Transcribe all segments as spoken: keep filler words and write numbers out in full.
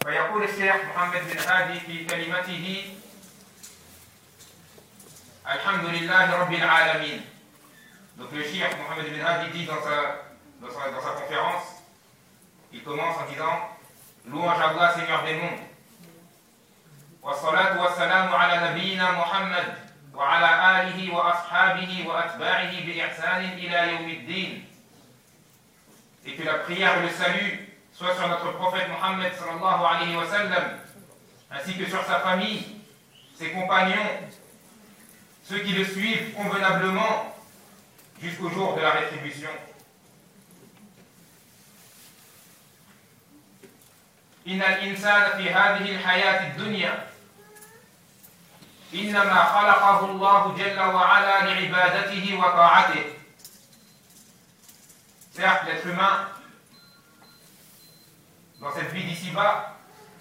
فيقول الشيخ محمد بن هادي في كلمته الحمد لله رب العالمين. Donc le cheikh Mohamed bin Hadi dit dans sa, dans, sa, dans sa conférence, il commence en disant louange à Allah, Seigneur des mondes. والصلاة والسلام على نبينا محمد وعلى آله وأصحابه وأتباعه بإحسان إلى يوم الدين. Et que la prière et le salut soit sur notre prophète Mohammed sallallahu alayhi wa sallam, ainsi que sur sa famille, ses compagnons, ceux qui le suivent convenablement jusqu'au jour de la rétribution. إن الإنسان في هذه الحياة الدنيا إنما خلقه الله جل وعلا لعبادته وطاعته. Certes, l'être humain, dans cette vie d'ici-bas,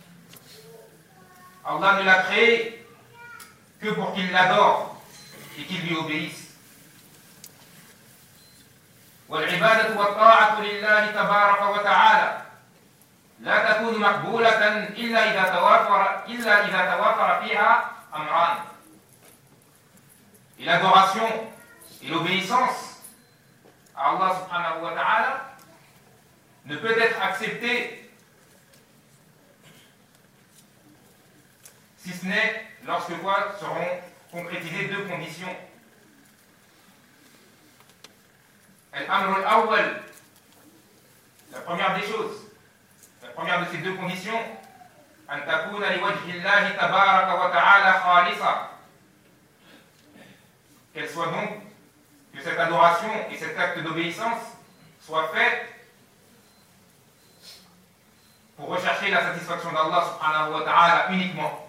Allah ne l'a créé que pour qu'il l'adore et qu'il lui obéisse. والعبادة والطاعة لله تبارك وتعالى لا تكون مقبولة إلا إذا توافر إلا إذا توافر فيها أمران. Et l'adoration et l'obéissance à Allah subhanahu wa ta'ala ne peut être acceptée si ce n'est lorsque quoi seront concrétisées deux conditions. Al-Amr al-Awwal, la première des choses, la première de ces deux conditions, أن تكون لوجه الله تبارك وتعالى خالصة. Qu'elle soit donc, que cette adoration et cet acte d'obéissance soient faits pour rechercher la satisfaction d'Allah subhanahu wa ta'ala uniquement.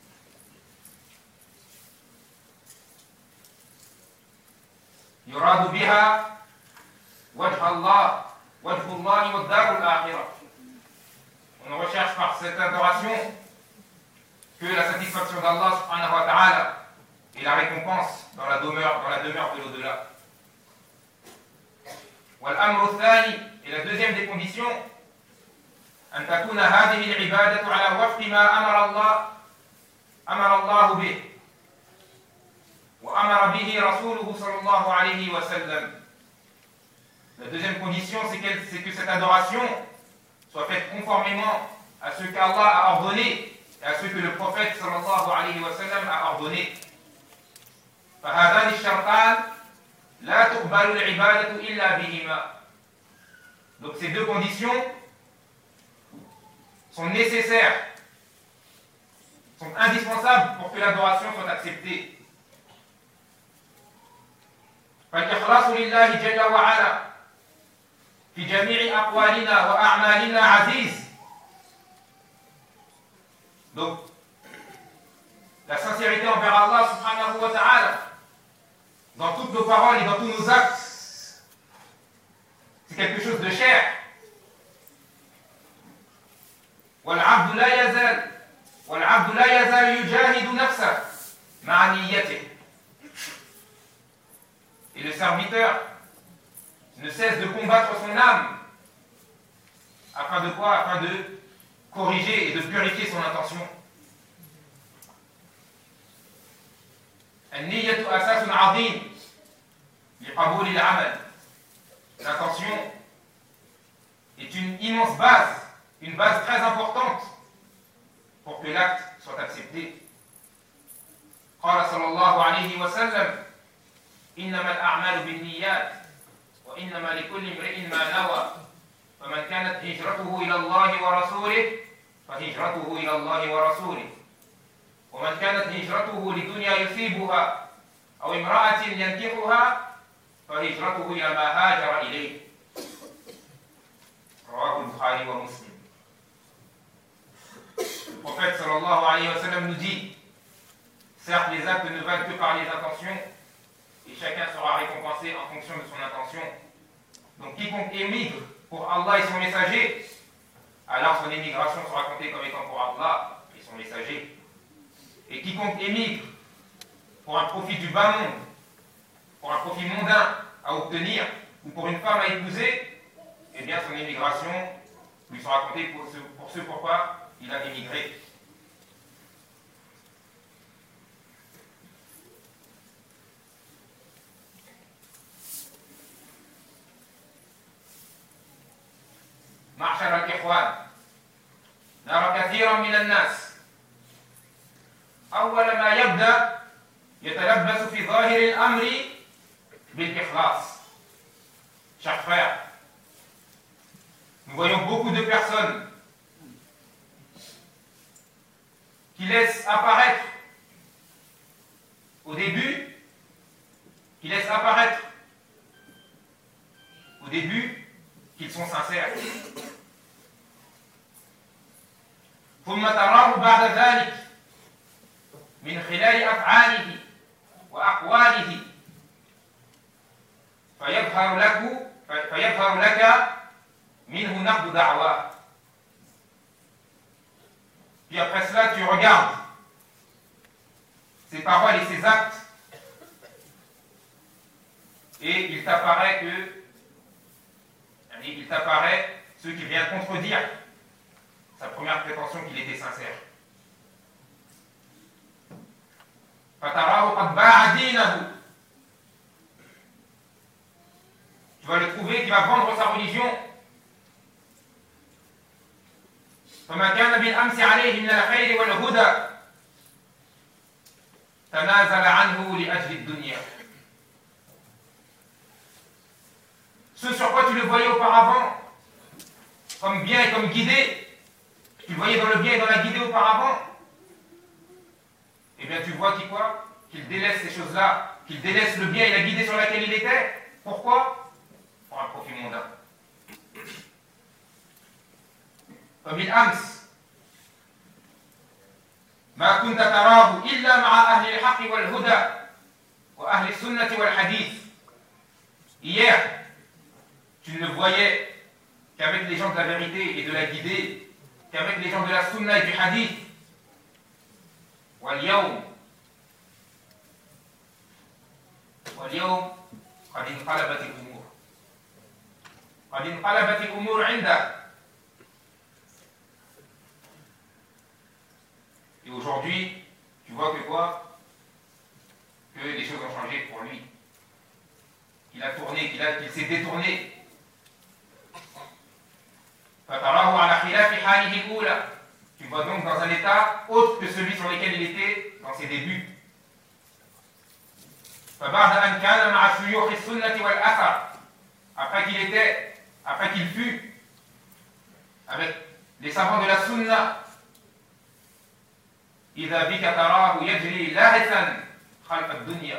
يراد بها وجه الله وجه الله والدار الآخرة. On recherche par cette adoration que la satisfaction d'Allah subhanahu wa ta'ala et la récompense dans la demeure, dans la demeure de l'au-delà. والأمر الثاني, et la deuxième des conditions, أن تكون هذه العبادة على وفق ما أمر الله أمر الله به وأمر به رسوله صلى الله عليه وسلم. La deuxième condition, c'est que cette adoration soit faite conformément à ce qu'Allah a ordonné et à ce que le prophète sallallahu alayhi wa sallam a ordonné. فهذان الشرطان لا تقبل العبادة إلا بهما. Donc ces deux conditions sont nécessaires, sont indispensables pour que l'adoration soit acceptée. فالإخلاص لله جل وعلا في جميع أقوالنا وأعمالنا عزيز. Donc, la sincérité envers Allah subhanahu wa ta'ala, dans toutes nos paroles et dans tous nos actes, c'est quelque chose de cher. والعبد لا يزال والعبد لا يزال يجاهد نفسه مع نيته. Et le serviteur ne cesse de combattre son âme afin de quoi? Afin de corriger et de purifier son intention. النية أساس عظيم لقبول العمل. L'intention est une immense base, une base très importante pour que l'acte soit accepté. قال صلى الله عليه وسلم إنما الأعمال بالنيات وإنما لكل امرئ ما نوى فمن كانت هجرته إلى الله ورسوله فهجرته إلى الله ورسوله ومن كانت هجرته لدنيا يصيبها أو امرأة ينكحها فهجرته إلى ما هاجر إليه. رواه البخاري ومسلم. Le prophète sallallahu alayhi wa sallam nous dit, certes les actes ne valent que par les intentions et chacun sera récompensé en fonction de son intention. Donc quiconque émigre pour Allah et son messager, alors son émigration sera comptée comme étant pour Allah et son messager. Et quiconque émigre pour un profit du bas monde, pour un profit mondain à obtenir, ou pour une femme à épouser, eh bien son émigration lui sera comptée pour ce, pour ce pourquoi il a émigré. معشر الإخوان، نرى كثيرا من الناس أول ما يبدأ يتلبس في ظاهر الأمر بالإخلاص. Chers frères, nous voyons beaucoup de personnes qui laissent apparaître au début, qui laissent apparaître au début qu'ils sont sincères. ثم تراه بعد ذلك من خلال أفعاله وأقواله فيظهر لك فيظهر لك منه نقد دعواه. Puis après cela, tu regardes ses paroles et ses actes et il t'apparaît que il t'apparaît ce qui vient contredire sa première prétention qu'il était sincère. فَتَرَاهُ قَدْ بَاعَ دِينَهُ. Tu vas le trouver qui va vendre sa religion. فَمَا كَانَ بِالْأَمْسِ عَلَيْهِ مِنَ الْخَيْرِ وَالْهُدَى تَنَازَلَ عَنْهُ لِأَجْلِ الدُّنْيَا. Ce sur quoi tu le voyais auparavant comme bien et comme guidé, tu le voyais dans le bien et dans la guidée auparavant, eh bien tu vois qu'il quoi Qu'il délaisse ces choses-là, qu'il délaisse le bien et la guidée sur laquelle il était. Pourquoi? Pour un profit mondain. فبالأمس ما كنت تراه إلا مع أهل الحق والهدى وأهل السنة والحديث. Hier, tu ne le voyais qu'avec les gens de la vérité et de la guidée, qu'avec les gens de la sunna et du hadith. واليوم واليوم قد انقلبت الأمور قد انقلبت الأمور عنده. Et aujourd'hui, tu vois que quoi? Que les choses ont changé pour lui. Qu'il a tourné, qu'il a, qu'il s'est détourné. فَتَرَاهُ عَلَى خِلَافِ حَالِهِ الْأُولَى. Tu vois donc dans un état autre que celui sur lequel il était dans ses débuts. فَبَعْدَ أَنْ كَانَ مَعَ شُيُوخِ السُّنَّةِ وَالْأَثَرِ. Après qu'il était, après qu'il fut avec les savants de la sunna, إِذَا بِكَ تَرَاهُ يَجْرِي لَاهِثًا خَلْفَ الدُّنْيَا.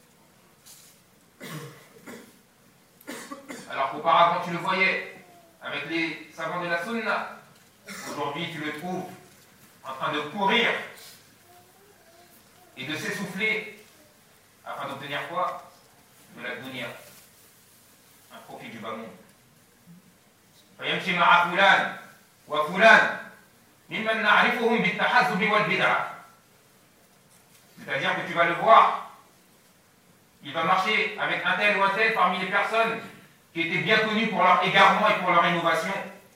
Alors qu'auparavant tu le voyais avec les savants de la sunna, aujourd'hui tu le trouves en train de courir et de s'essouffler afin d'obtenir quoi? De la dunya, un profit du bas monde. فيمشي مع فلان وفلان ممن نعرفهم بالتحزب والبدعة. C'est-à-dire que tu vas le voir, il va marcher avec un tel ou un tel parmi les personnes qui étaient bien connus pour leur égarement et pour leur innovation.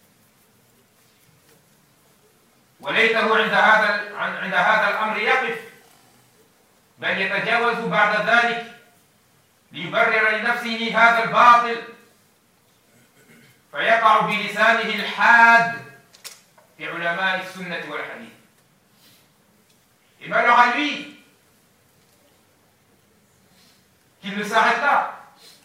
وليته عند هذا عند هذا الأمر يقف بل يتجاوز بعد ذلك ليبرر لنفسه هذا الباطل فيقع بلسانه الحاد في علماء السنة والحديث. Et malheur à lui qu'il ne s'arrête là.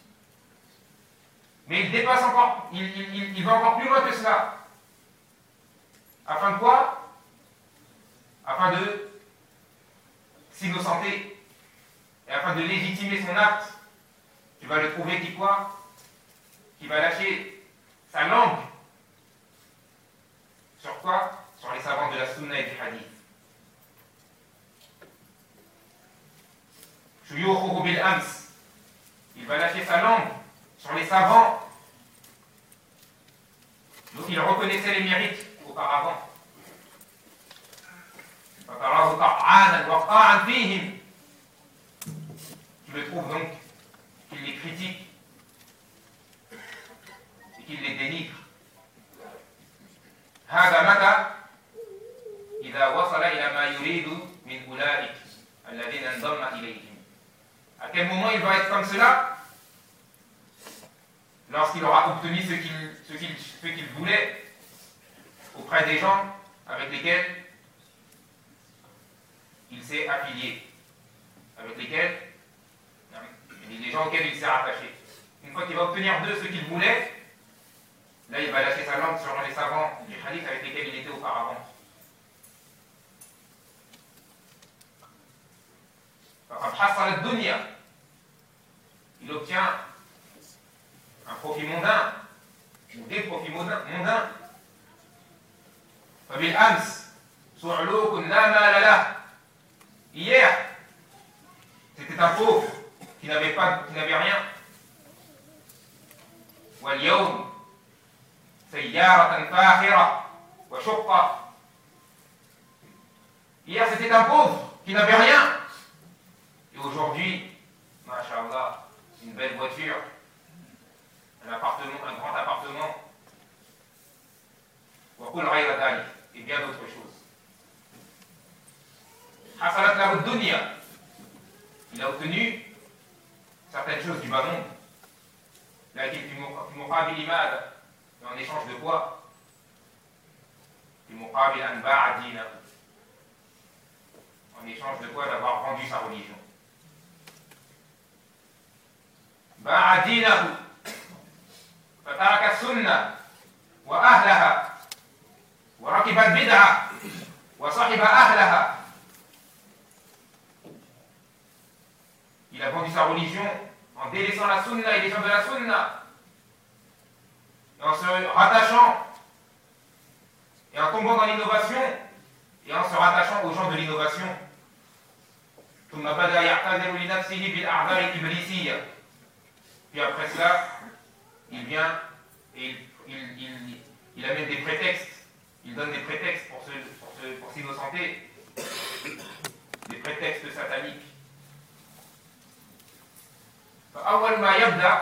Mais il dépasse encore, il, il, il va encore plus loin que cela. Afin de quoi? Afin de s'innocenter et afin de légitimer son acte. Tu vas le trouver qui quoi? Qui va lâcher sa langue. Sur quoi? Sur les savants de la sunna et du hadith. Shuyukhuhu bil ams. Il va lâcher sa langue sur les savants dont il reconnaissait les mérites auparavant. Tu le trouves donc qu'il les critique et qu'il les dénigre. هذا متى À quel moment il va être comme cela? Lorsqu'il aura obtenu ce qu'il ce qu'il, ce qu'il voulait auprès des gens avec lesquels il s'est affilié, avec lesquels, les gens auxquels il s'est rattaché. Une fois qu'il va obtenir d'eux ce qu'il voulait, là il va lâcher sa langue sur les savants du hadith avec lesquels il était auparavant. Il obtient un profit mondain, ou des profits mondains. Hier, c'était un pauvre qui n'avait pas, qui n'avait rien. Hier, c'était un pauvre qui n'avait rien. Et aujourd'hui, masha'Allah, une belle voiture, un appartement, un grand appartement, et bien d'autres choses. Il a obtenu certaines choses du bas monde. En échange de quoi? En échange de quoi? D'avoir rendu sa religion. فترك السنة وأهلها وركب البدعة وصحب أهلها. Il a vendu sa religion en délaissant la sunna et les gens de la sunna, et en se rattachant et en tombant dans l'innovation et en se rattachant aux gens de l'innovation. ثم بدأ يعتذر لنفسه بالأعذار الإبليسية. Puis après cela, il vient et il, il, il, il amène des prétextes, il donne des prétextes pour, se, pour, se, pour s'innocenter, des prétextes sataniques. فأول ما يبدأ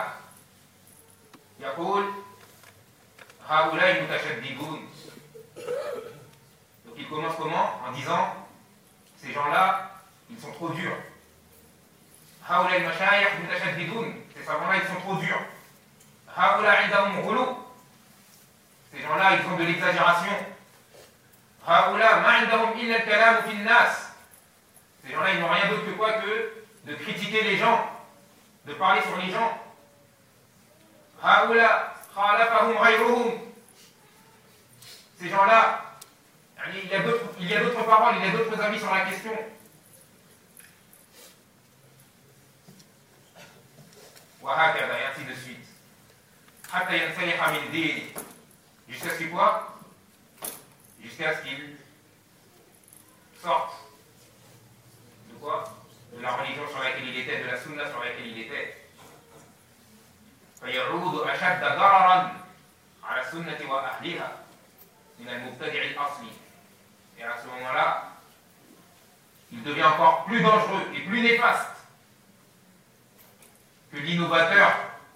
يقول هؤلاء متشددون. Donc il commence comment? En disant, ces gens-là, ils sont trop durs. هؤلاء المشايخ متشددون. Ces savants-là, ils sont trop durs. هؤلاء عندهم غلو. Ces gens-là, ils ont de l'exagération. هؤلاء ما عندهم إلا الكلام في الناس. Ces gens-là, ils n'ont rien d'autre que quoi que de critiquer les gens, de parler sur les gens. هؤلاء خالفهم غيرهم. Ces gens-là, il y a d'autres, il y a d'autres paroles, il y a d'autres avis sur la question. وهكذا, et ainsi de suite. حتى ينسلخ من دينه. Jusqu'à ce qu'il quoi? Jusqu'à ce qu'il sorte. De quoi? De la religion sur laquelle il était, de la sunna sur laquelle il était. فيعود أشد ضررا على السنة وأهلها من المبتدع الأصلي. Et à ce moment-là, il devient encore plus dangereux et plus néfaste que l'innovateur,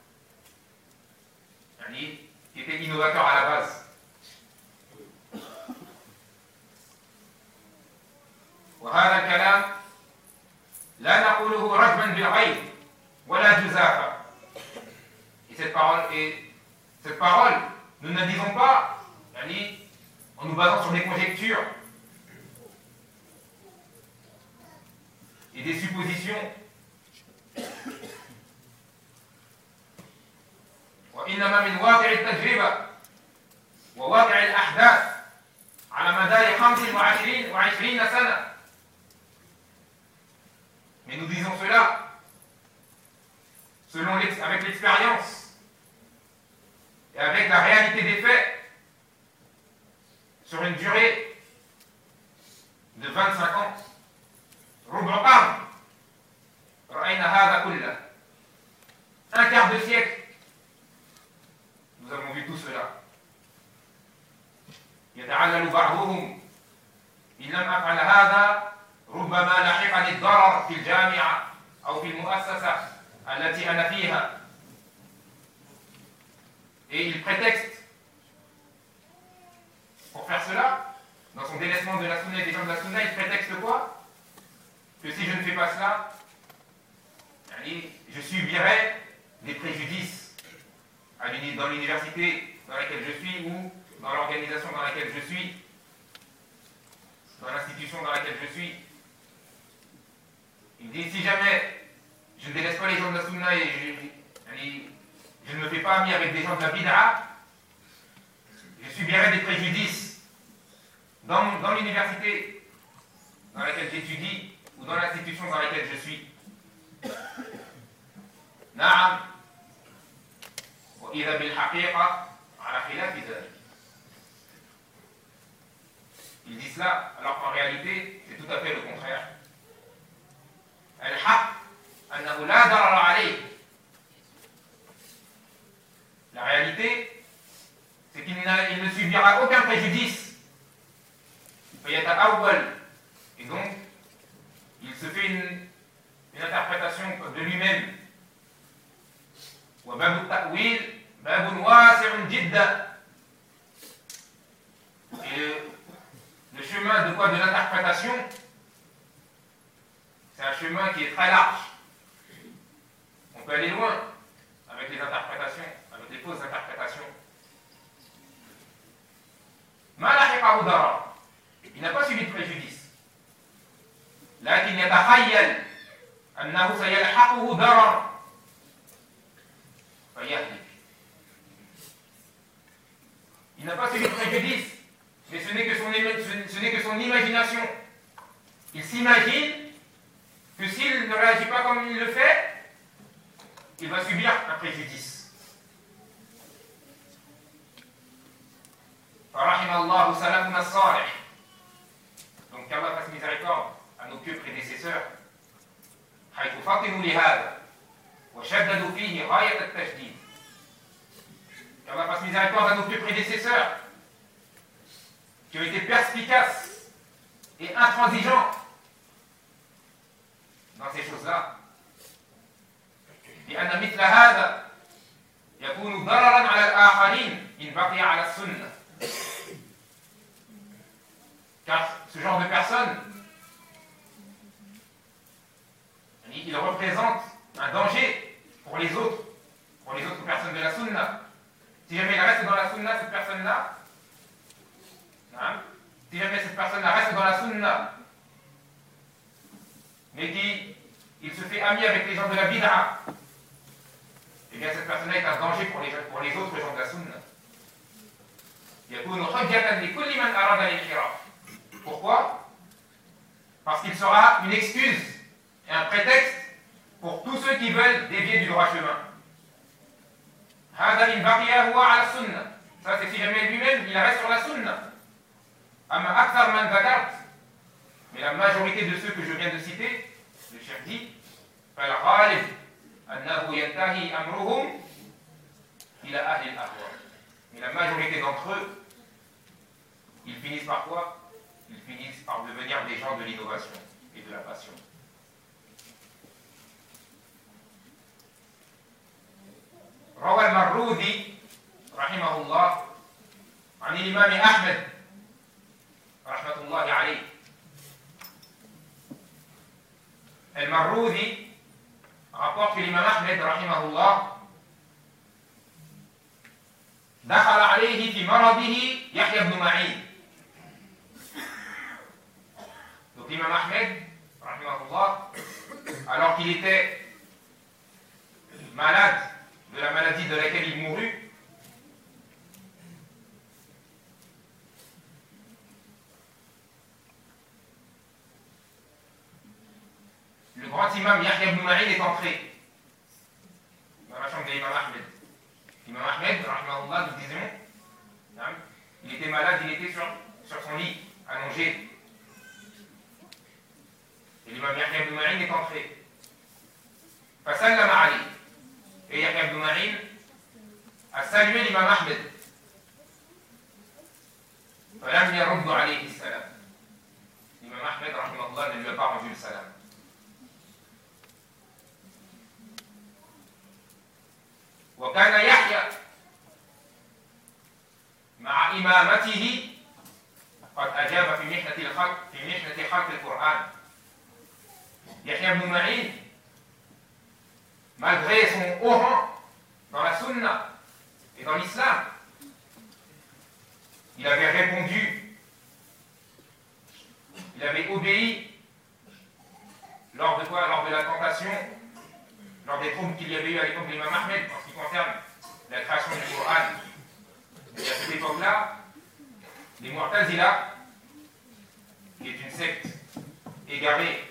qui était innovateur à la base. وهذا الكلام لا نقوله رجما بالغيب ولا جزافا. Et cette parole, et cette parole, nous ne la disons pas en nous basant sur des conjectures et des suppositions. وإنما من واقع التجربة وواقع الأحداث على مدار خمس وعشرين وعشرين سنة. Mais nous disons cela selon l'ex- avec l'expérience et avec la réalité des faits sur une durée de vingt-cinq ans. ربع قرن رأينا هذا كله. Un quart de siècle. Nous avons vu tout cela. يتعلل بعضهم إن لم أفعل هذا ربما لحقني الضرر في الجامعة أو في المؤسسة التي أنا فيها. Et il prétexte pour faire cela, dans son délaissement de la sunna et des gens de la sunna, il prétexte quoi? que si je ne fais pas cela, je subirai des préjudices dans l'université dans laquelle je suis ou dans l'organisation dans laquelle je suis, dans l'institution dans laquelle je suis. Il dit, si jamais je ne délaisse pas les gens de la sunna et je, je ne me fais pas ami avec des gens de la bid'a, je subirai des préjudices dans, dans l'université dans laquelle j'étudie ou dans l'institution dans laquelle je suis. نعم وإذا بالحقيقة على خلاف ذلك. Il dit cela alors qu'en réalité c'est tout à fait le contraire. الحق أنه لا ضرر عليه. La réalité c'est qu'il ne subira aucun préjudice. فيتأول. Et donc il se fait une, une interprétation de lui-même. وباب التأويل باب واسع جدا. Et le chemin de quoi de l'interprétation, c'est un chemin qui est très large. On peut aller loin avec les interprétations, avec les fausses interprétations. ما لحقه ضرر. Il n'a pas subi de préjudice. لكن يتخيل أنه سيلحقه ضرر. Il n'a pas subi de préjudice, mais ce n'est que son, ce n'est que son imagination. Il s'imagine que s'il ne réagit pas comme il le fait, il va subir un préjudice. فرحم الله سلفنا الصالح. Donc qu'Allah fasse miséricorde à nos pieux prédécesseurs. حيث فطنوا لهذا وشددوا فيه غاية التشديد. qu'Allah fasse miséricorde à nos plus prédécesseurs qui ont été perspicaces et intransigeants dans ces choses-là. لأن مثل هذا يكون ضررا على الآخرين إن بقي على السنة. Car ce genre de personnes, il représente un danger pour les autres, pour les autres personnes de la sunna. Si jamais il reste dans la sunna, cette personne-là, hein, si jamais cette personne-là reste dans la sunna, mais qu'il se fait ami avec les gens de la bid'a, eh bien cette personne-là est un danger pour les, pour les autres gens de la sunna. Pourquoi? Parce qu'il sera une excuse et un prétexte pour tous ceux qui veulent dévier du droit chemin. Ça c'est si jamais lui-même il reste sur la sunna. Mais la majorité de ceux que je viens de citer, le cheikh dit, mais la majorité d'entre eux, ils finissent par quoi? Ils finissent par devenir des gens de l'innovation et de la passion. روى المروذي رحمه الله عن الإمام أحمد رحمة الله عليه. المروذي rapporte que l'imam Ahmed رحمه الله دخل عليه في مرضه يحيى بن معين. Donc l'imam Ahmed رحمه الله, alors qu'il était malade de la maladie de laquelle il mourut, le grand imam Yahya ibn Ma'in est entré dans la chambre de l'imam Ahmed. L'imam Ahmed, rahimahullah, nous disions, il était malade, il était sur, sur son lit, allongé. Et l'imam Yahya ibn Ma'in est entré. فسلم عليه. Et Yahya ibn Ma'in a salué l'imam Ahmed. فلم يرد عليه السلام. L'imam Ahmed, rahimahullah, ne lui a pas rendu le salam. وكان يحيى مع إمامته قد أجاب في محنة الخلق في محنة خلق القرآن. Yahya ibn Ma'in, malgré son haut rang dans la sunna et dans l'islam, il avait répondu, il avait obéi lors de quoi? Lors de la tentation, lors des troubles qu'il y avait eu à l'époque de l'imam Ahmed en ce qui concerne la création du Coran. Et à cette époque-là, les Mu'tazila, qui est une secte égarée,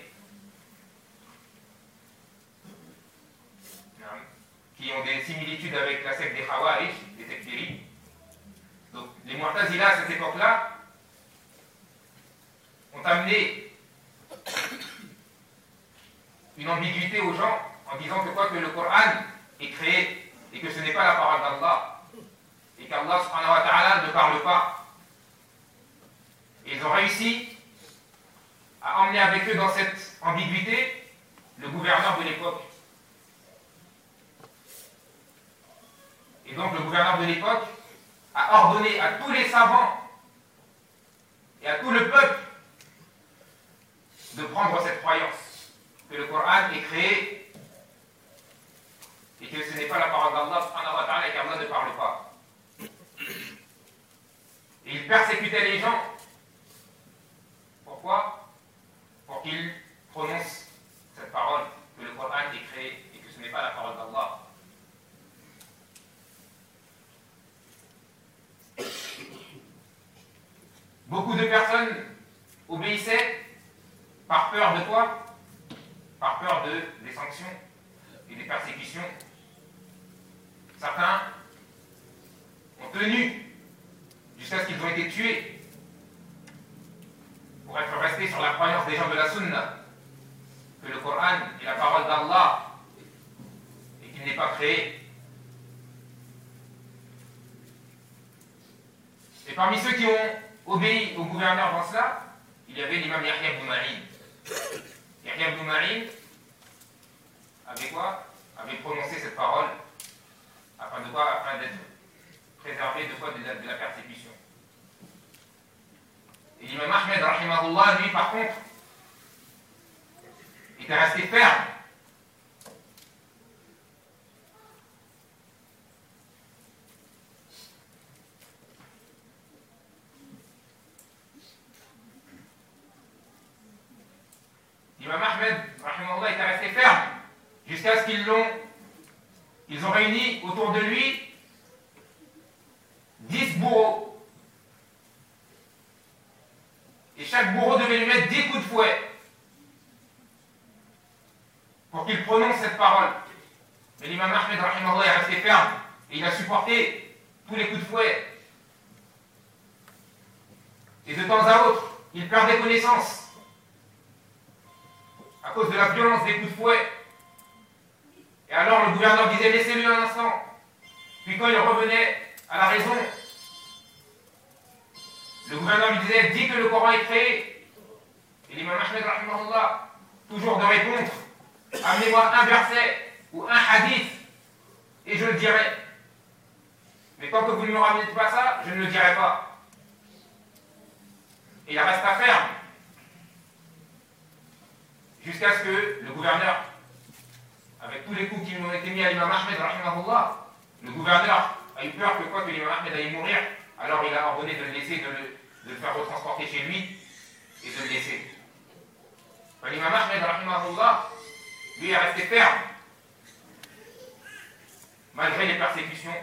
qui ont des similitudes avec la secte des Khawarij, des Tekfiri. Donc les Mu'tazila à cette époque-là ont amené une ambiguïté aux gens en disant que quoi que le Coran est créé et que ce n'est pas la parole d'Allah et qu'Allah subhanahu wa ta'ala ne parle pas. Et ils ont réussi à emmener avec eux dans cette ambiguïté le gouverneur de l'époque. Et donc le gouverneur de l'époque a ordonné à tous les savants et à tout le peuple de prendre cette croyance que le Coran est créé et que ce n'est pas la parole d'Allah subhanahu wa ta'ala et qu'Allah ne parle pas. Et il persécutait les gens. Pourquoi? Pour qu'ils prononcent cette parole, que le Coran est créé et que ce n'est pas la parole d'Allah. Beaucoup de personnes obéissaient par peur de quoi? Par peur de, des sanctions et des persécutions. Certains ont tenu jusqu'à ce qu'ils ont été tués pour être restés sur la croyance des gens de la Sunna, que le Coran est la parole d'Allah et qu'il n'est pas créé. Et parmi ceux qui ont obéi au gouverneur dans cela, il y avait l'imam Yahya ibn Ma'in. Yahya ibn Ma'in avait quoi? Avait prononcé cette parole afin de quoi? Afin d'être préservé de quoi? De la, de la persécution. Et l'imam Ahmed, rahimahullah, lui, par contre, était resté ferme. L'imam Ahmed, rahimahullah, était resté ferme jusqu'à ce qu'ils l'ont, ils ont réuni autour de lui dix bourreaux. Et chaque bourreau devait lui mettre dix coups de fouet pour qu'il prononce cette parole. Mais l'imam Ahmed, rahimahullah, est resté ferme et il a supporté tous les coups de fouet. Et de temps à autre, il perdait connaissance à cause de la violence des coups de fouet. Et alors le gouverneur disait laissez-le un instant. Puis quand il revenait à la raison, le gouverneur lui disait dis que le Coran est créé. Et l'imam Ahmed, rahimahullah, toujours de répondre amenez-moi un verset ou un hadith et je le dirai. Mais tant que vous ne me ramenez pas ça, je ne le dirai pas. Et il reste à faire. Jusqu'à ce que le gouverneur, avec tous les coups qui ont été mis à l'imam Ahmed, rahimahullah, le gouverneur a eu peur que quoi que l'imam Ahmed allait mourir, alors il a ordonné de le laisser, de le, de le faire retransporter chez lui et de le laisser. L'imam Ahmed, rahimahullah, lui est resté ferme, malgré les persécutions.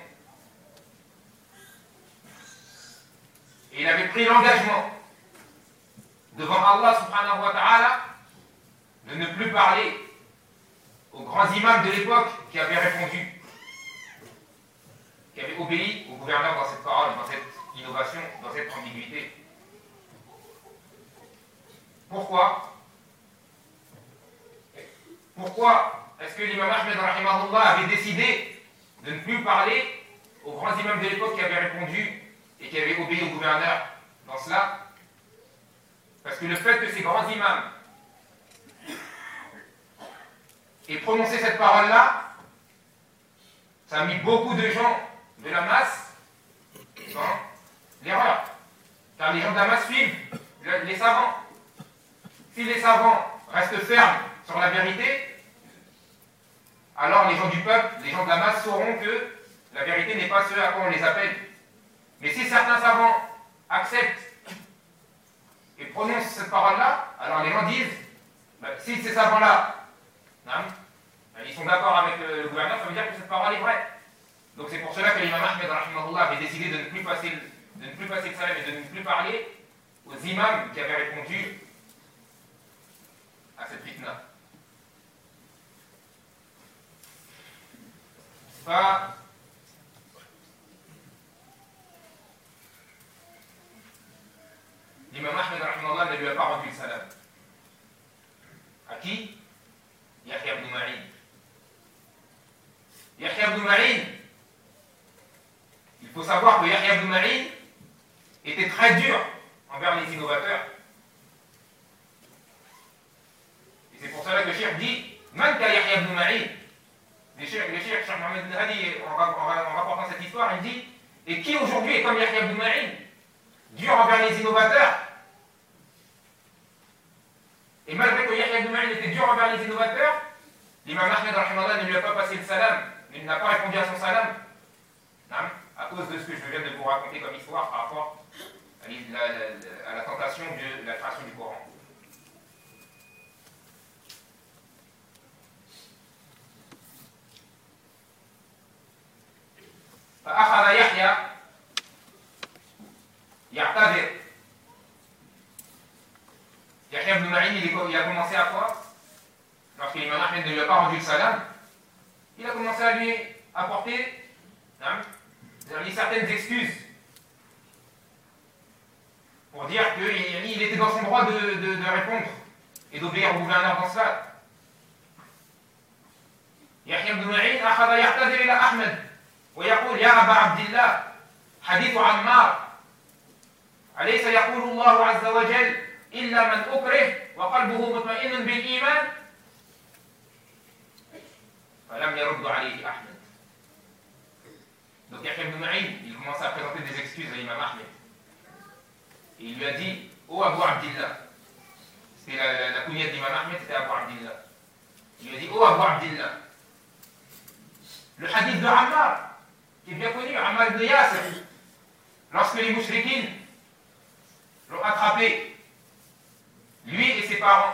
Et il avait pris l'engagement devant Allah subhanahu wa ta'ala de ne plus parler aux grands imams de l'époque qui avaient répondu, qui avaient obéi au gouverneur dans cette parole, dans cette innovation, dans cette ambiguïté. Pourquoi? Pourquoi est-ce que l'imam Ahmed, rahimahullah, avait décidé de ne plus parler aux grands imams de l'époque qui avaient répondu et qui avaient obéi au gouverneur dans cela? Parce que le fait que ces grands imams aient prononcé cette parole-là, ça a mis beaucoup de gens de la masse dans l'erreur. Car les gens de la masse suivent les savants. Si les savants restent fermes sur la vérité, alors les gens du peuple, les gens de la masse sauront que la vérité n'est pas ce à quoi on les appelle. Mais si certains savants acceptent et prononcent cette parole-là, alors les gens disent, bah, si ces savants-là, hein, ils sont d'accord avec le, le gouverneur, ça veut dire que cette parole est vraie. Donc c'est pour cela que l'imam Ahmed rahimahullah avait décidé de ne plus passer, de ne plus passer le salam et de ne plus parler aux imams qui avaient répondu à cette fitna. Pas l'imam Ahmed rahimahullah ne lui a pas rendu le salam. À qui? Yahya ibn Ma'in. Yahya ibn Ma'in, il faut savoir que Yahya ibn Ma'in était très dur envers les innovateurs. Et c'est pour cela que le Cheikh dit Man ka Yahya ibn Ma'in. Le Cheikh, le Cheikh Mohamed ibn Hadi, en, en, en rapportant cette histoire, il dit et qui aujourd'hui est comme Yahya ibn Ma'in, dur envers les innovateurs. Et malgré que Yahya ibn Ma'in était dur envers les innovateurs, l'imam Ahmed rahimahullah ne lui a pas passé le salam, il n'a pas répondu à son salam, à cause de ce que je viens de vous raconter comme histoire par rapport à la, la, à la tentation de la création du Coran. فأخذ يحيى يعتذر. Yahya ibn Ma'in, il a commencé à quoi? Lorsque l'imam Ahmed ne lui a pas rendu le salam, il a commencé à lui apporter hein, certaines excuses pour dire qu'il était dans son droit de, de, de répondre et d'obéir au gouverneur dans cela. Yahya ibn Ma'in أخذ يعتذر إلى أحمد ويقول يا أبا عبد الله حديث عمار أليس يقول الله عز وجل إلا من أكره وقلبه مطمئن بالإيمان فلم يرد عليه أحمد. Donc Yahya ibn Ma'in, il commence à présenter des excuses à l'imam Ahmed. Et il lui a dit, oh Abu Abdillah, c'était la, la, la kunya d'imam Ahmed, c'était Abu Abdillah. Il lui a dit, oh Abu Abdillah, le hadith de Ammar, qui est bien connu, Ammar ibn Yasir, lorsque les mouchriquines l'ont attrapé, lui et ses parents,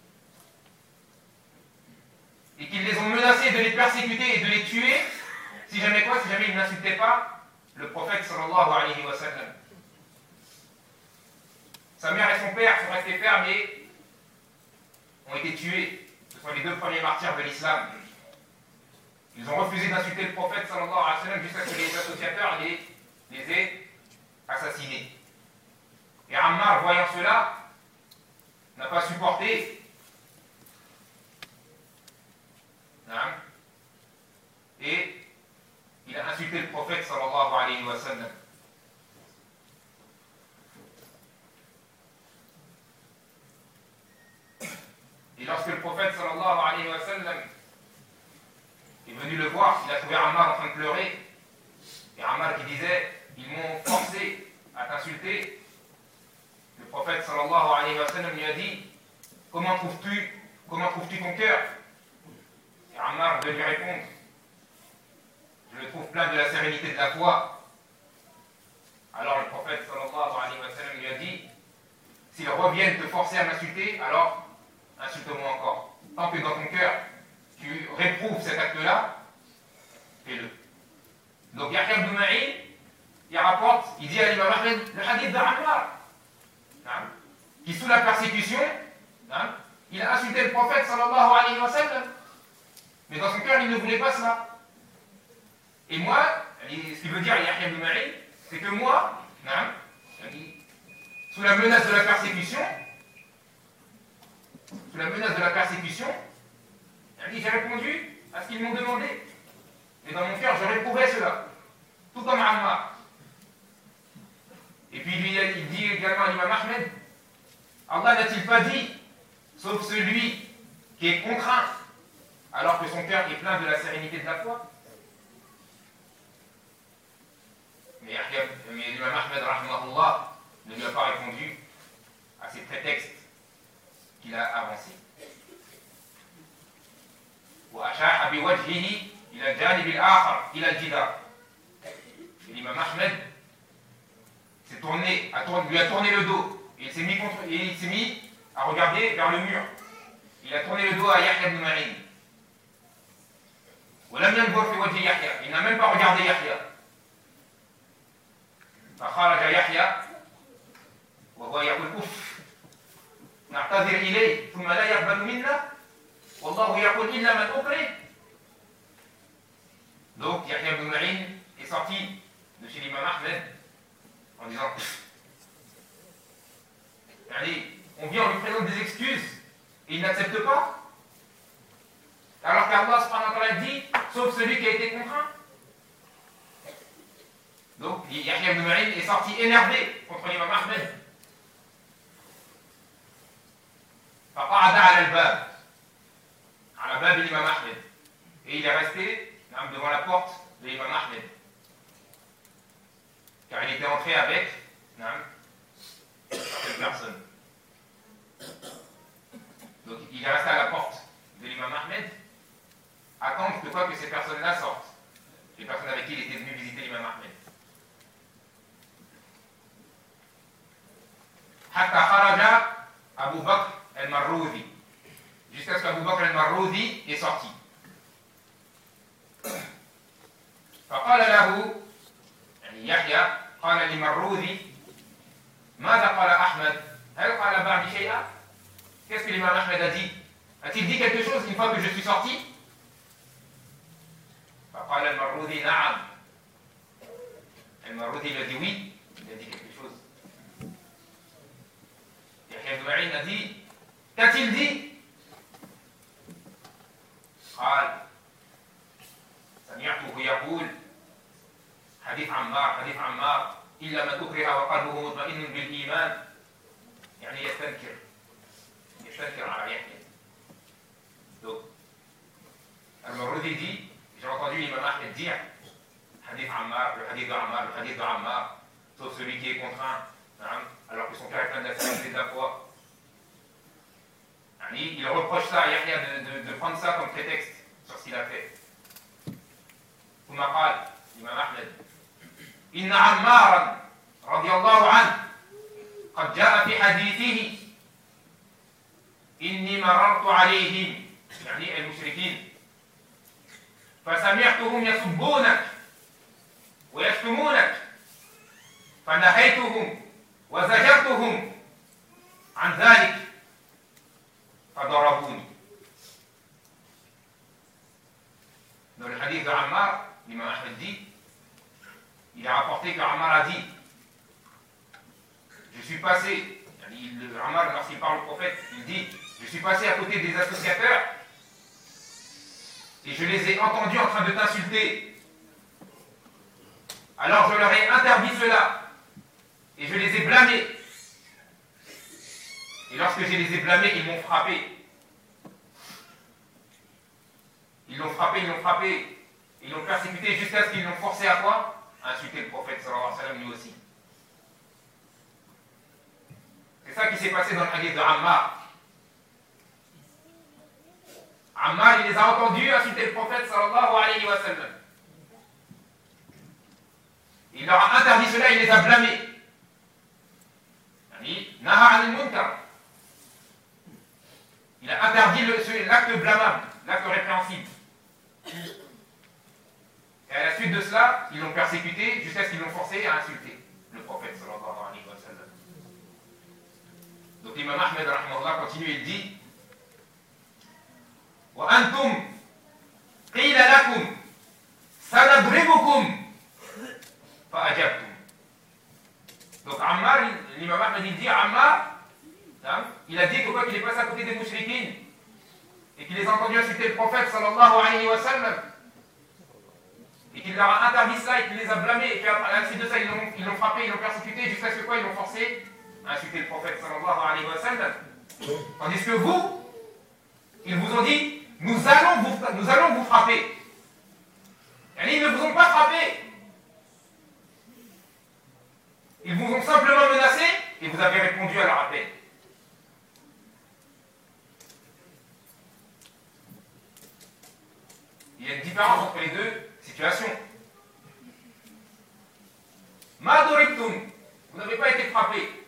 et qu'ils les ont menacés de les persécuter et de les tuer, si jamais quoi, si jamais ils n'insultaient pas le prophète sallallahu alayhi wa sallam. Sa mère et son père sont restés fermes et ont été tués. Ce sont les deux premiers martyrs de l'islam. Ils ont refusé d'insulter le prophète sallallahu alayhi wa sallam jusqu'à ce que les associateurs les, les aient assassinés. Et Ammar, voyant cela, n'a pas supporté. Et il a insulté le prophète sallallahu alayhi wa sallam. Et lorsque le prophète sallallahu alayhi wa sallam est venu le voir, il a trouvé Ammar en train de pleurer. Et Ammar qui disait, ils m'ont forcé à t'insulter. Le prophète sallallahu alayhi wa sallam lui a dit, comment trouves-tu, comment trouves-tu ton cœur? Et Ammar devait lui répondre, je le trouve plein de la sérénité de la foi. Alors le prophète sallallahu alayhi wa sallam lui a dit, s'ils reviennent te forcer à m'insulter, alors insulte-moi encore. Tant que dans ton cœur, tu réprouves cet acte-là, fais-le. Donc Yahya ibn Ma'in, il rapporte, il dit à l'imam Ahmed, le hadith d'Ammar, hein, qui sous la persécution, hein, il a insulté le prophète sallallahu alayhi wa sallam. Mais dans son cœur, il ne voulait pas cela. Et moi, ce qui veut dire Yahya ibn Ma'in, c'est que moi, hein, sous la menace de la persécution, sous la menace de la persécution, j'ai répondu à ce qu'ils m'ont demandé. Et dans mon cœur, je réprouvais cela. Tout comme Ammar. Et puis lui, il dit également à l'imam Ahmed, Allah n'a-t-il pas dit, sauf celui qui est contraint, alors que son cœur est plein de la sérénité de la foi? Mais l'imam Ahmed rahimahullah ne lui a pas répondu à ces prétextes qu'il a avancés. وأشاح بوجهه إلى الجانب الآخر إلى الجدار. L'imam Ahmed s'est tourné, a tourné, lui a tourné le dos et il s'est mis, contre, et il s'est mis à regarder vers le mur. Il a tourné le dos à Yahya ibn Ma'in. ولم ينظر في وجه يحيى. Il n'a même pas regardé Yahya. فخرج يحيى وهو يقول أف نعتذر إليه ثم لا يقبل منا والله يقول إلا من أكره. Donc Yahya ibn Ma'in est sorti de chez l'imam Ahmed en disant allez, on vient, on lui présente des excuses et il n'accepte pas. Alors qu'Allah subhanahu wa ta'ala dit sauf celui qui a été contraint. Donc Yahya ibn Ma'in est sorti énervé contre l'imam Ahmed. فقعد على الباب على باب l'imam Ahmed et il est resté devant la porte de l'imam Ahmed car il était entré avec certaines personnes. Donc il est resté à la porte de l'imam Ahmed attendre que quoi que ces personnes-là sortent, les personnes avec qui il était venu visiter l'imam Ahmed. حتى خرج أبو بكر المروذي jusqu'à ce qu'Abu Bakr al-Marrouzi est sorti. فقال له يعني يحيى قال لمروذي ماذا قال أحمد؟ هل قال بعد شيئا؟ Qu'est-ce que l'imam Ahmed a dit? A-t-il dit quelque chose une fois que je suis sorti? فقال المروذي نعم. المروذي lui a dit oui, il a dit quelque chose. Yahya ibn Ma'in a dit qu'a-t-il dit? قال سمعته يقول حديث عمار حديث عمار إلا من أكره وقلبه مطمئن بالإيمان يعني يستنكر يستنكر على يحيى. Donc Al-Marudi dit, j'ai entendu l'imam Ahmed dire hadith Ammar, le hadith de Ammar, le hadith de Ammar, sauf celui qui est contraint, alors que son cœur est plein de la sincérité de la foi. Il reproche ça à Yahya de, de, de prendre ça comme prétexte sur ce qu'il a fait. ثم قال الإمام أحمد إن عمارا رضي الله عنه قد جاء في حديثه إني مررت عليهم يعني المشركين فسمعتهم يسبونك ويشتمونك فنهيتهم وزجرتهم عن ذلك فضربوني. Dans le hadith de Ammar, l'imam Ahmed dit, il a rapporté que Ammar a dit, je suis passé, il, Ammar lorsqu'il parle au prophète, il dit, je suis passé à côté des associateurs et je les ai entendus en train de t'insulter. Alors je leur ai interdit cela et je les ai blâmés. Et lorsque je les ai blâmés, ils m'ont frappé. Ils l'ont frappé, ils l'ont frappé, ils l'ont persécuté jusqu'à ce qu'ils l'ont forcé à quoi? À insulter le prophète sallallahu alayhi wa sallam lui aussi. C'est ça qui s'est passé dans le hadith de Ammar. Ammar, il les a entendus insulter le prophète sallallahu alayhi wa sallam. Il leur a interdit cela, il les a blâmés. Naha anil munkar. Il a interdit l'acte blâmable, l'acte répréhensible. Et à la suite de cela, ils l'ont persécuté jusqu'à ce qu'ils l'ont forcé à insulter le prophète sallallahu alayhi wa sallam. Donc l'imam Ahmed rahimahullah continue, il dit Wa antum qila lakum sanadribukum fa ajabtum. Donc Ammar, l'imam Ahmed il dit Ammar, il a dit que quoi qu'il est passé à côté des mouchriquines et qu'il les a entendus insulter le prophète sallallahu alayhi wa sallam et qu'il leur a interdit ça et qu'il les a blâmés et qu'à la suite de ça ils l'ont, ils l'ont frappé, ils l'ont persécuté jusqu'à ce que quoi ils l'ont forcé à insulter le prophète sallallahu alayhi wa sallam. Tandis que vous, ils vous ont dit nous allons vous, nous allons vous frapper. Et ils ne vous ont pas frappé. Ils vous ont simplement menacé et vous avez répondu à leur appel. différence entre les deux situations. Ma doribtum, vous n'avez pas été frappé.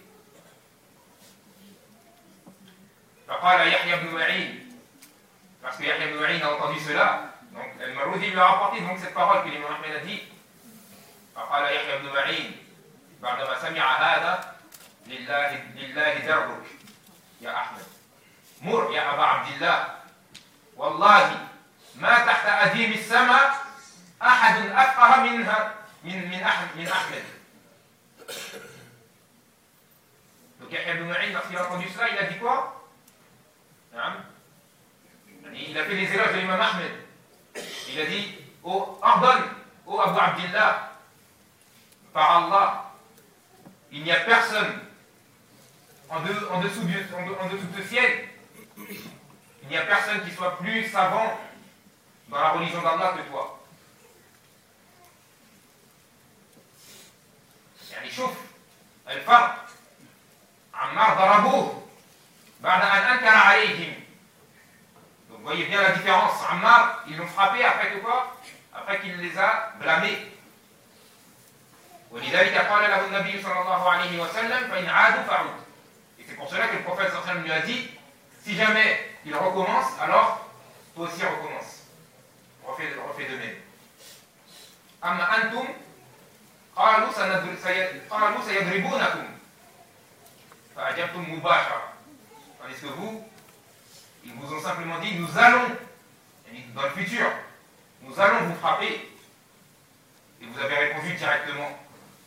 Faqala Yahya ibn Ma'in, parce que Yahya ibn Ma'in a entendu cela, donc Al-Marudi lui a rapporté donc cette parole que l'imam Ahmed a dit. Faqala Yahya ibn Ma'in, بعدما سمع هذا لله لله دربك يا أحمد مر يا أبا عبد الله والله ما تحت أديم السماء أحد أفقه منها من من أحمد من أحمد. Donc Yahya ibn Ma'in, lorsqu'il a entendu cela, il a dit quoi? Il a fait les éloges de l'imam Ahmed. Il a dit, oh, ordonne, ô Abu Abdillah, par Allah, il n'y a personne en, de, en, dessous du, en, en dessous de ce ciel, il n'y a personne qui soit plus savant dans la religion d'Allah que toi. يعني شوف الفرق. عمار ضربوه بعد أن أنكر عليهم. Donc vous voyez bien la différence. Ammar, ils l'ont frappé après que quoi? Après qu'il les a blâmés. ولذلك قال له النبي صلى الله عليه وسلم فإن عادوا فعود. Et c'est pour cela que le prophète sallallahu alayhi wa sallam lui a dit, si jamais il recommence, alors toi aussi recommence. Refais, refais de même. أما أنتم قالوا قالوا سيضربونكم فأجبتم مباشرة. Tandis que vous, ils vous ont simplement dit, nous allons, dans le futur, nous allons vous frapper. Et vous avez répondu directement.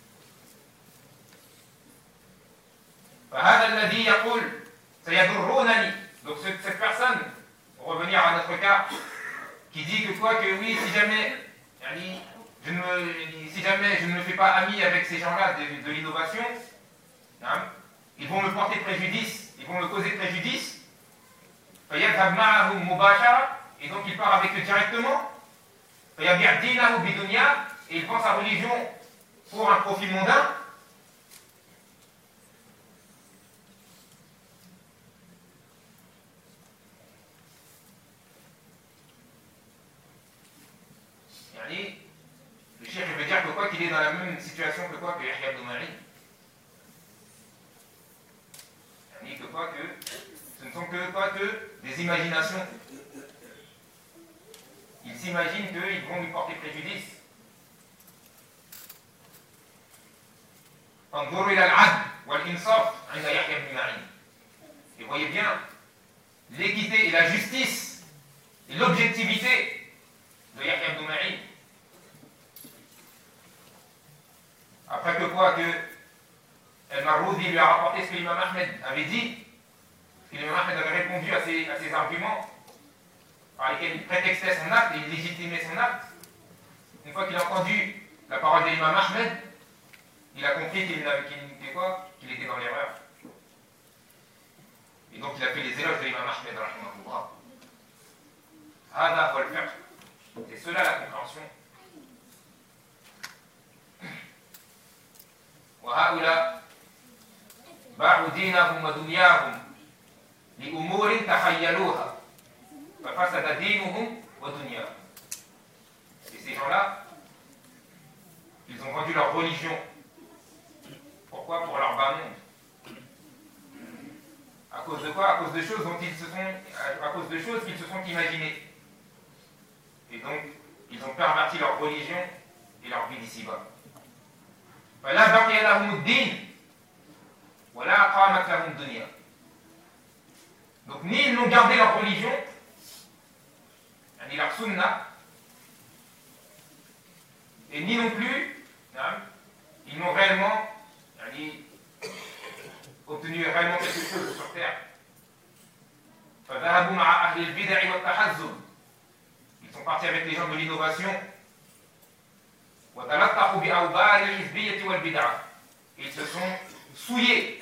فهذا الذي يقول سيضرونني. Donc cette personne, pour revenir à notre cas, qui dit que quoi, que oui, si jamais, je ne me, si jamais je ne me fais pas ami avec ces gens-là de, de l'innovation, hein, ils vont me porter préjudice, ils vont me causer préjudice. فيذهب معهم مباشرة, et donc il part avec eux directement. فيبيع دينه بدنيا, et il vend sa religion pour un profit mondain. يعني le cheikh veut dire que quoi, qu'il est dans la même situation que quoi, que Yahya ibn Ma'in. يعني que quoi, que ce ne sont que quoi, que des imaginations. Ils s'imaginent qu'ils vont lui porter préjudice. انظروا إلى العدل والإنصاف عند يحيى بن معين. Et voyez bien l'équité et la justice et l'objectivité de Yahya ibn Ma'in. Après que quoi, que Al-Marudi lui a rapporté ce que l'imam Ahmed avait dit, que l'imam Ahmed avait répondu à ses, à ses arguments par lesquels il prétextait son acte et il légitimait son acte. Une fois qu'il a entendu la parole de l'imam Ahmed, il a compris qu'il qu quoi, qu'il était dans l'erreur. Et donc il a fait les éloges de l'imam Ahmed, rahimahullah. Hada wal fiqh. C'est cela la compréhension. وهؤلاء باعوا دينهم ودنياهم لأمور تخيلوها ففسد دينهم ودنياهم. Et ces gens-là, ils ont vendu leur religion. Pourquoi? Pour leur bas monde. À cause de quoi? À cause de choses dont ils se sont, à cause de choses qu'ils se sont imaginées. Et donc, ils ont perverti leur religion et leur vie d'ici-bas. فلا بقي لهم الدين ولا قامت لهم الدنيا. Donc ni ils n'ont gardé leur religion, ni leur sunna, et ni non plus ils n'ont réellement obtenu réellement quelque chose sur terre. فذهبوا مع أهل البدع والتحزب. Ils sont partis avec les gens de l'innovation. وتلطخوا بأوبار الحزبية والبدعة. Ils se sont souillés,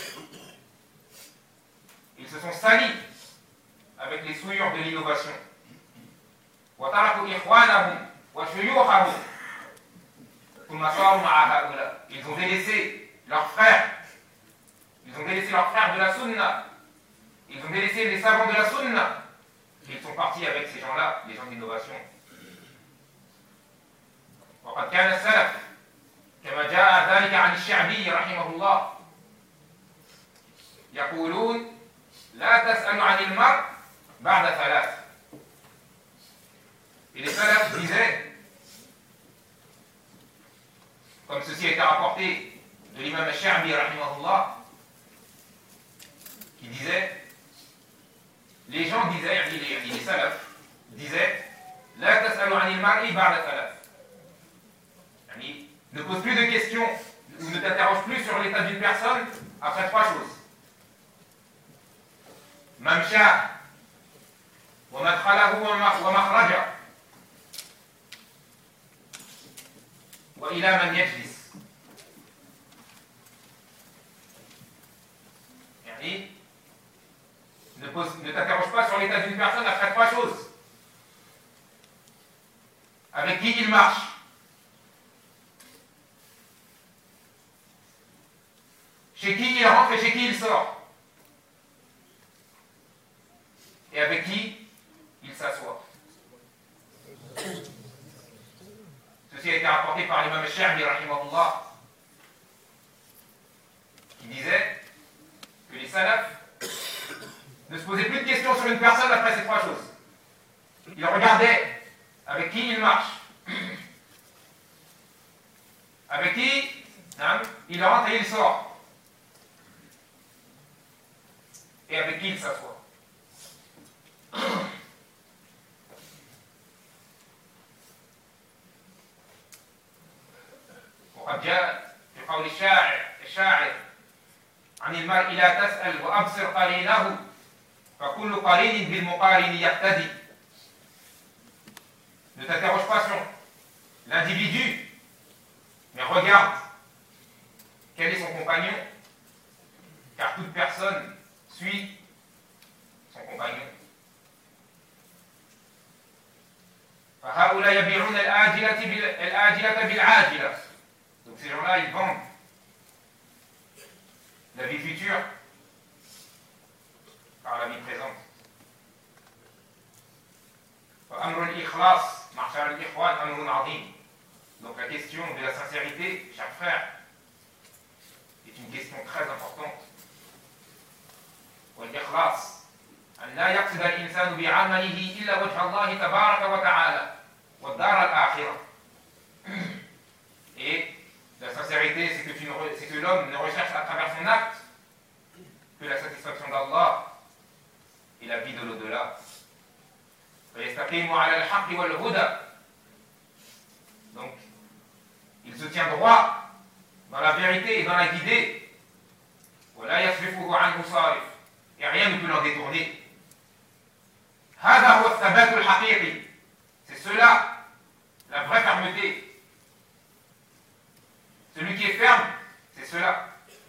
ils se sont salis avec les souillures de l'innovation. وتركوا إخوانهم وشيوخهم ثم صاروا مع هؤلاء. Ils ont délaissé leurs frères, ils ont délaissé leurs frères de la sunna, ils ont délaissé les savants de la sunna, et ils sont partis avec ces gens-là, les gens d'innovation. وقد كان السلف كما جاء ذلك عن الشعبي رحمه الله يقولون لا تسأل عن المرء بعد ثلاث. Et les salafs disaient, comme ceci a été rapporté de l'imam al-Sha'bi rahimahullah, qui disait, les gens disaient, les, les salafs disaient, la tas'alu 'anil mar'i ba'da thalath. Ne pose plus de questions ou ne t'interroge plus sur l'état d'une personne après trois choses. Mamsha wa madkhalahu wa makhraja wa ila man yajlis. Yani, ne, pose, ne t'interroge pas sur l'état d'une personne après trois choses. Avec qui il marche, chez qui il rentre et chez qui il sort, et avec qui il s'assoit. Ceci a été rapporté par l'imam al-Sha'bi rahimahullah, qui disait que les salafs ne se posaient plus de questions sur une personne après ces trois choses. Ils regardaient avec qui il marche, avec qui hein, il rentre et il sort, et avec qui il s'assoit. وقد جاء في قول الشاعر الشاعر عن المرء لا تسأل وأبصر قرينه فكل قرين بالمقارن يقتدي. Ne t'interroge pas sur l'individu, mais regarde quel est son compagnon, car toute personne suit son compagnon. فهؤلاء يبيعون الآجلة بالعاجلة. Donc ces gens-là, ils vendent la vie future par la vie présente. فأمر الإخلاص معشر الإخوان أمر عظيم. Donc la question de la sincérité, chers frères, est une question très importante. والإخلاص أن لا يقصد الإنسان بعمله إلا وجه الله تبارك وتعالى والدار الآخرة. Et la sincérité, c'est que, tu ne, c'est que l'homme ne recherche à travers son acte que la satisfaction d'Allah et la vie de l'au-delà. Donc, il se tient droit dans la vérité et dans la guidée. Et rien ne peut l'en détourner. C'est cela, la vraie fermeté. Celui qui est ferme, c'est cela.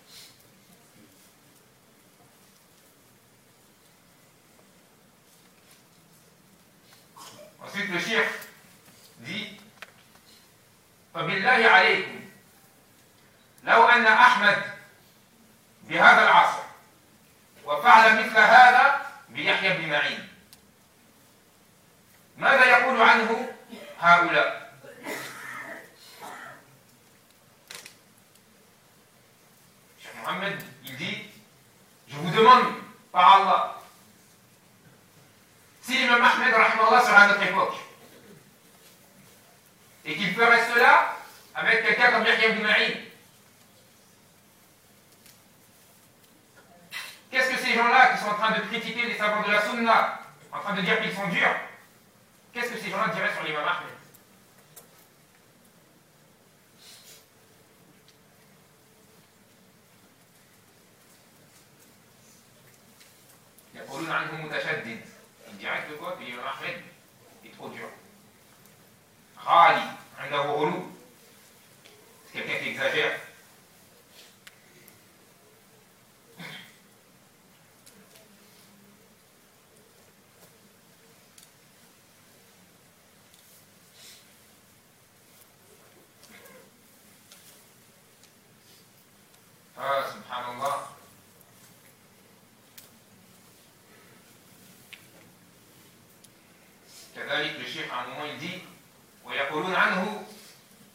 Ensuite, le cheikh dit فبالله عليكم لو أن أحمد بهذا العصر وفعل مثل هذا بيحيى بن معين ماذا يقول عنه هؤلاء؟ Cheikh Mohammed, il dit, je vous demande par Allah, si l'imam Ahmed rahimahullah serait à notre époque et qu'il ferait cela avec quelqu'un comme Yahya ibn Ma'in, qu'est-ce que ces gens-là qui sont en train de critiquer les savants de la sunna, en train de dire qu'ils sont durs, qu'est-ce que ces gens-là diraient sur l'imam Ahmed? يقولون عنه متشدد. Il dirait que quoi? Que l'imam Ahmed est trop dur. Khali, عنده غلو. C'est quelqu'un qui exagère. Ah, subhanallah. كذلك le cheikh à un moment il dit ويقولون عنه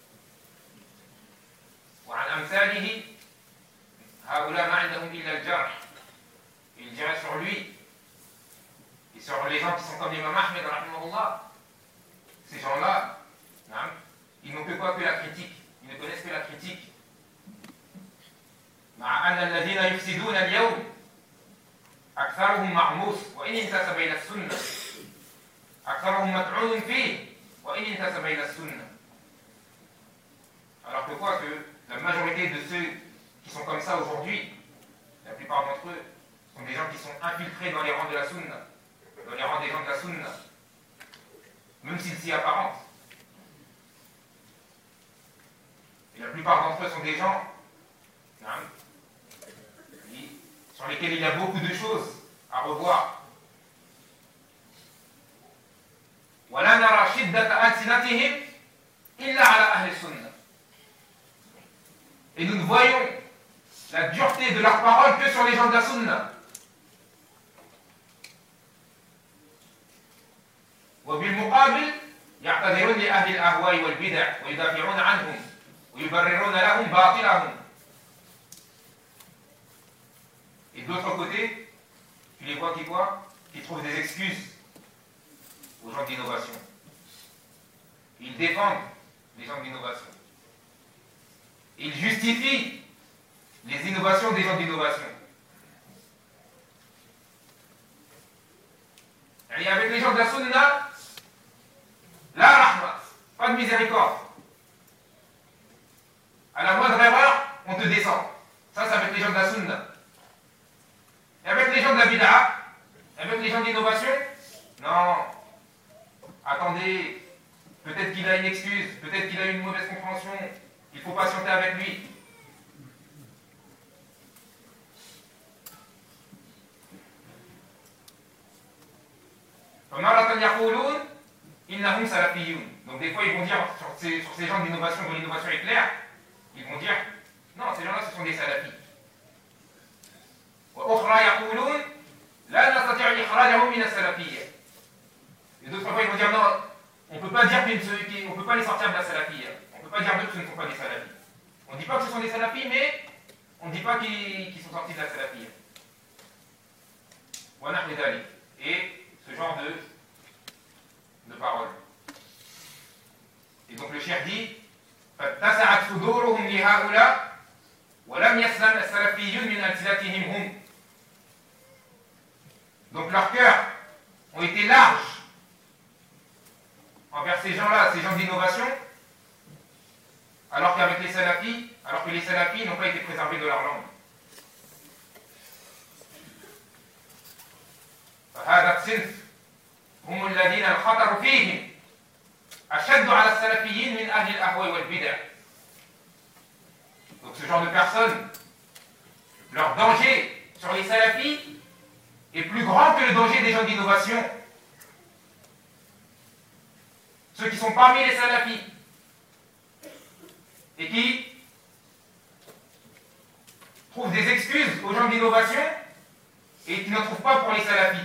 sur les gens qui sont comme l'imam Ahmed, rahimahullah. Ces gens-là, ils n'ont que quoi que la critique. Ils ne connaissent que la critique. مع أن الذين يفسدون اليوم أكثرهم معموس وإن انتسب إلى السنة أكثرهم مطعون فيه وإن انتسب إلى السنة. Alors que quoi que la majorité de ceux qui sont comme ça aujourd'hui, la plupart d'entre eux, sont des gens qui sont infiltrés dans les rangs de la sunna, dans les rangs des gens de la sunna, même s'ils s'y apparentent. Et la plupart d'entre eux sont des gens hein, qui, sur lesquels il y a beaucoup de choses à revoir. ولا نرى شدة ألسنتهم إلا على أهل السنة. Et nous ne voyons la dureté de leurs paroles que sur les gens de la sunna. وبالمقابل يعتذرون لأهل الأهواء والبدع ويدافعون عنهم ويبررون لهم باطلهم. Et de l'autre côté, tu les vois qui quoi? Qui trouvent des excuses aux gens d'innovation. Ils défendent les gens d'innovation. Ils justifient les innovations des gens d'innovation. Et avec les gens de la sunna, la rahma, pas de miséricorde. À la moindre erreur, on te descend. Ça, c'est avec les gens de la sunna. Et avec les gens de la bid'a, avec les gens d'innovation, non. Attendez, peut-être qu'il a une excuse, peut-être qu'il a une mauvaise compréhension, il faut patienter avec lui. Donc des fois ils vont dire sur ces, sur ces gens d'innovation dont l'innovation est claire, ils vont dire non, ces gens-là ce sont des salafis. Et d'autres fois ils vont dire non, on ne peut pas dire qu'ils ne peut pas les sortir de la salafie. On ne peut pas dire d'eux que ce ne sont pas des salafis. On ne dit pas que ce sont des salafis, mais on ne dit pas qu'ils qu'ils sont sortis de la salafie. Et ce genre de, de paroles. Et donc le cheikh dit فاتسعت صدورهم لهؤلاء ولم يسلم السلفيون من ألسنتهم هم. Donc leurs cœurs ont été larges envers ces gens-là, ces gens d'innovation, alors qu'avec les salafis, alors que les salafis n'ont pas été préservés de leur langue. فهذا الصنف هم الذين الخطر فيهم أشد على السلفيين من أهل الأهواء والبدع. Donc ce genre de personnes, leur danger sur les salafis est plus grand que le danger des gens d'innovation. Ceux qui sont parmi les salafis et qui trouvent des excuses aux gens d'innovation et qui n'en trouvent pas pour les salafis.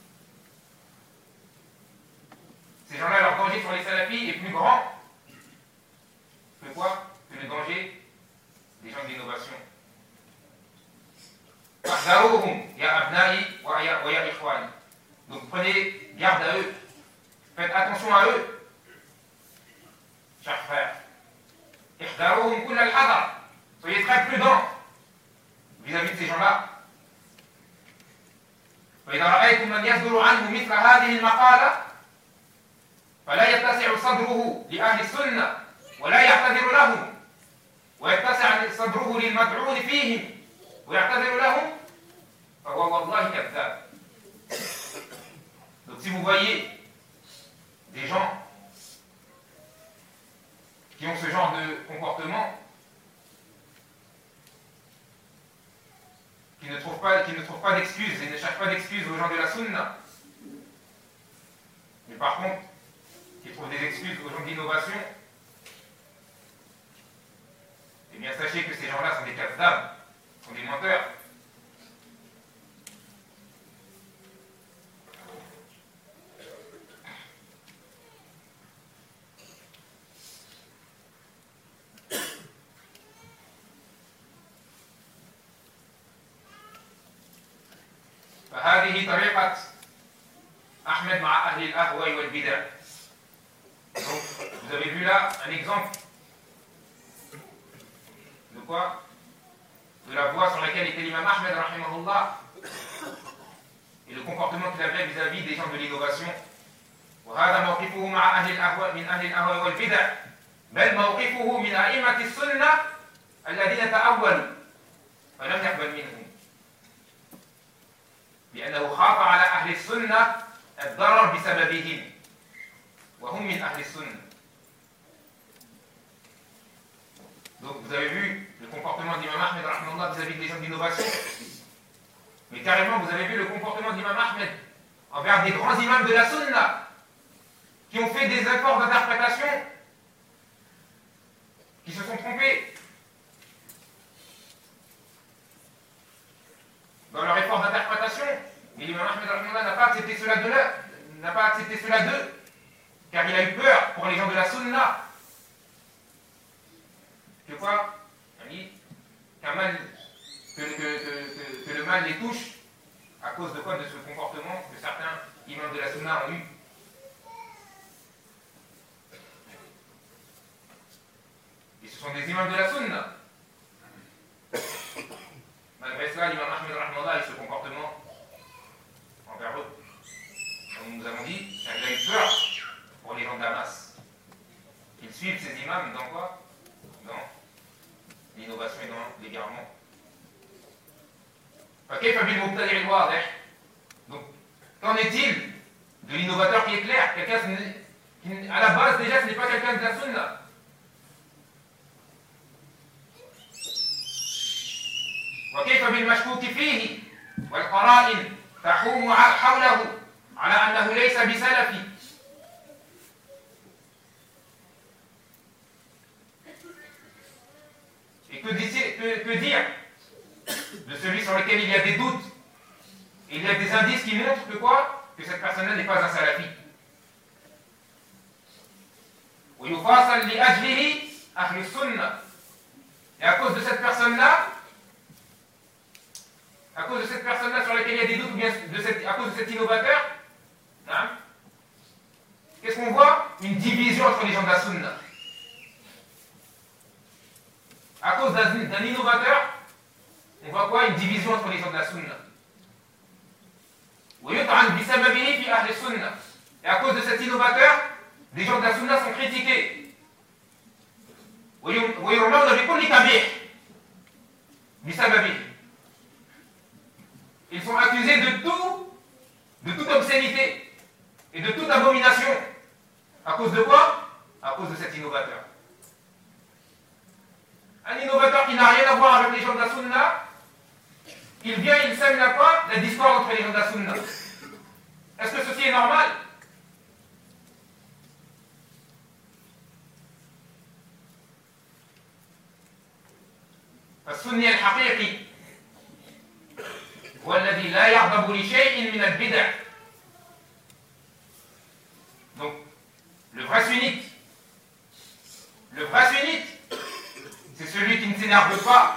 Ces gens-là, leur danger sur les salafis est plus grand que quoi? Que le danger des gens d'innovation. Donc prenez garde à eux. Faites attention à eux. Chers frères. Soyez très prudents vis-à-vis de ces gens-là. فإذا رأيتم من يصدر عنه مثل هذه المقالة فلا يتسع صدره لأهل السنة ولا يعتذر لهم ويتسع صدره للمدعون فيهم ويعتذر لهم فهو والله كذاب. Donc si vous voyez des gens qui ont ce genre de comportement, qui ne trouvent pas, qui ne trouvent pas d'excuses et ne cherchent pas d'excuses aux gens de la sunna, mais par contre qui trouvent des excuses aux gens d'innovation, eh bien sachez que ces gens-là sont des kazdab, sont des menteurs. فهذه طريقة Ahmed ma'a ahli al-ahwa wal bid'a. Donc, vous avez vu là un exemple de quoi? De la voie sur laquelle était l'imam Ahmed, rahimahullah, et le comportement qu'il avait vis-à-vis des gens de l'innovation. وهذا موقفه مع أهل الأهواء من أهل الأهواء والبدع بل موقفه من أئمة السنة الذين تأولوا فلم يقبل منهم لأنه خاف على أهل السنة الضرر بسببهم وهم من أهل السنة. Donc vous avez vu le comportement d'Imam Ahmed rahimahullah vis-à-vis des gens d'innovation. Mais carrément vous avez vu le comportement d'Imam Ahmed envers des grands imams de la sunna qui ont fait des efforts d'interprétation, qui se sont trompés dans leur effort d'interprétation. Et l'imam Ahmed rahimahullah n'a pas accepté cela de là, n'a pas accepté cela d'eux, car il a eu peur pour les gens de la sunna. Que quoi? Qu'un mal, que, que, que, que le mal les touche à cause de quoi? De ce comportement que certains imams de la sunna ont eu. Et ce sont des imams de la sunna. Malgré cela, l'imam Ahmed rahimahullah a eu ce comportement envers eux. Comme nous avons dit, il a eu peur pour les gens de Damas. Ils suivent ces imams dans quoi? Dans l'innovation et dans l'égarement. Donc, qu'en est-il de l'innovateur qui est clair? Quelqu'un qui, à la base, déjà, ce n'est pas quelqu'un de la sunna. وكيف بالمشكوك فيه والقرائن تحوم حوله على أنه ليس بسلفي. Et que, que, que dire de celui sur lequel il y a des doutes? Il y a des indices qui montrent que quoi? Que cette personne-là n'est pas un salafi. ويفاصل لأجله أهل السنة. Et à cause de cette personne-là, à cause de cette personne-là sur laquelle il y a des doutes, ou bien de cette, à cause de cet innovateur, hein, qu'est-ce qu'on voit? Une division entre les gens de la sunna. À cause d'un innovateur, on voit quoi? Une division entre les gens de la sunna. Et à cause de cet innovateur, les gens de la sunna sont critiqués. Ils sont accusés de tout, de toute obscénité et de toute abomination. À cause de quoi? À cause de cet innovateur. Un innovateur qui n'a rien à voir avec les gens de la sunna, il vient, il sème la quoi? La discorde entre les gens de la sunna. Est-ce que ceci est normal? السني الحقيقي هو الذي لا يغضب لشيء من البدع. Donc, le vrai sunnite, le vrai sunnite, c'est celui qui ne s'énerve pas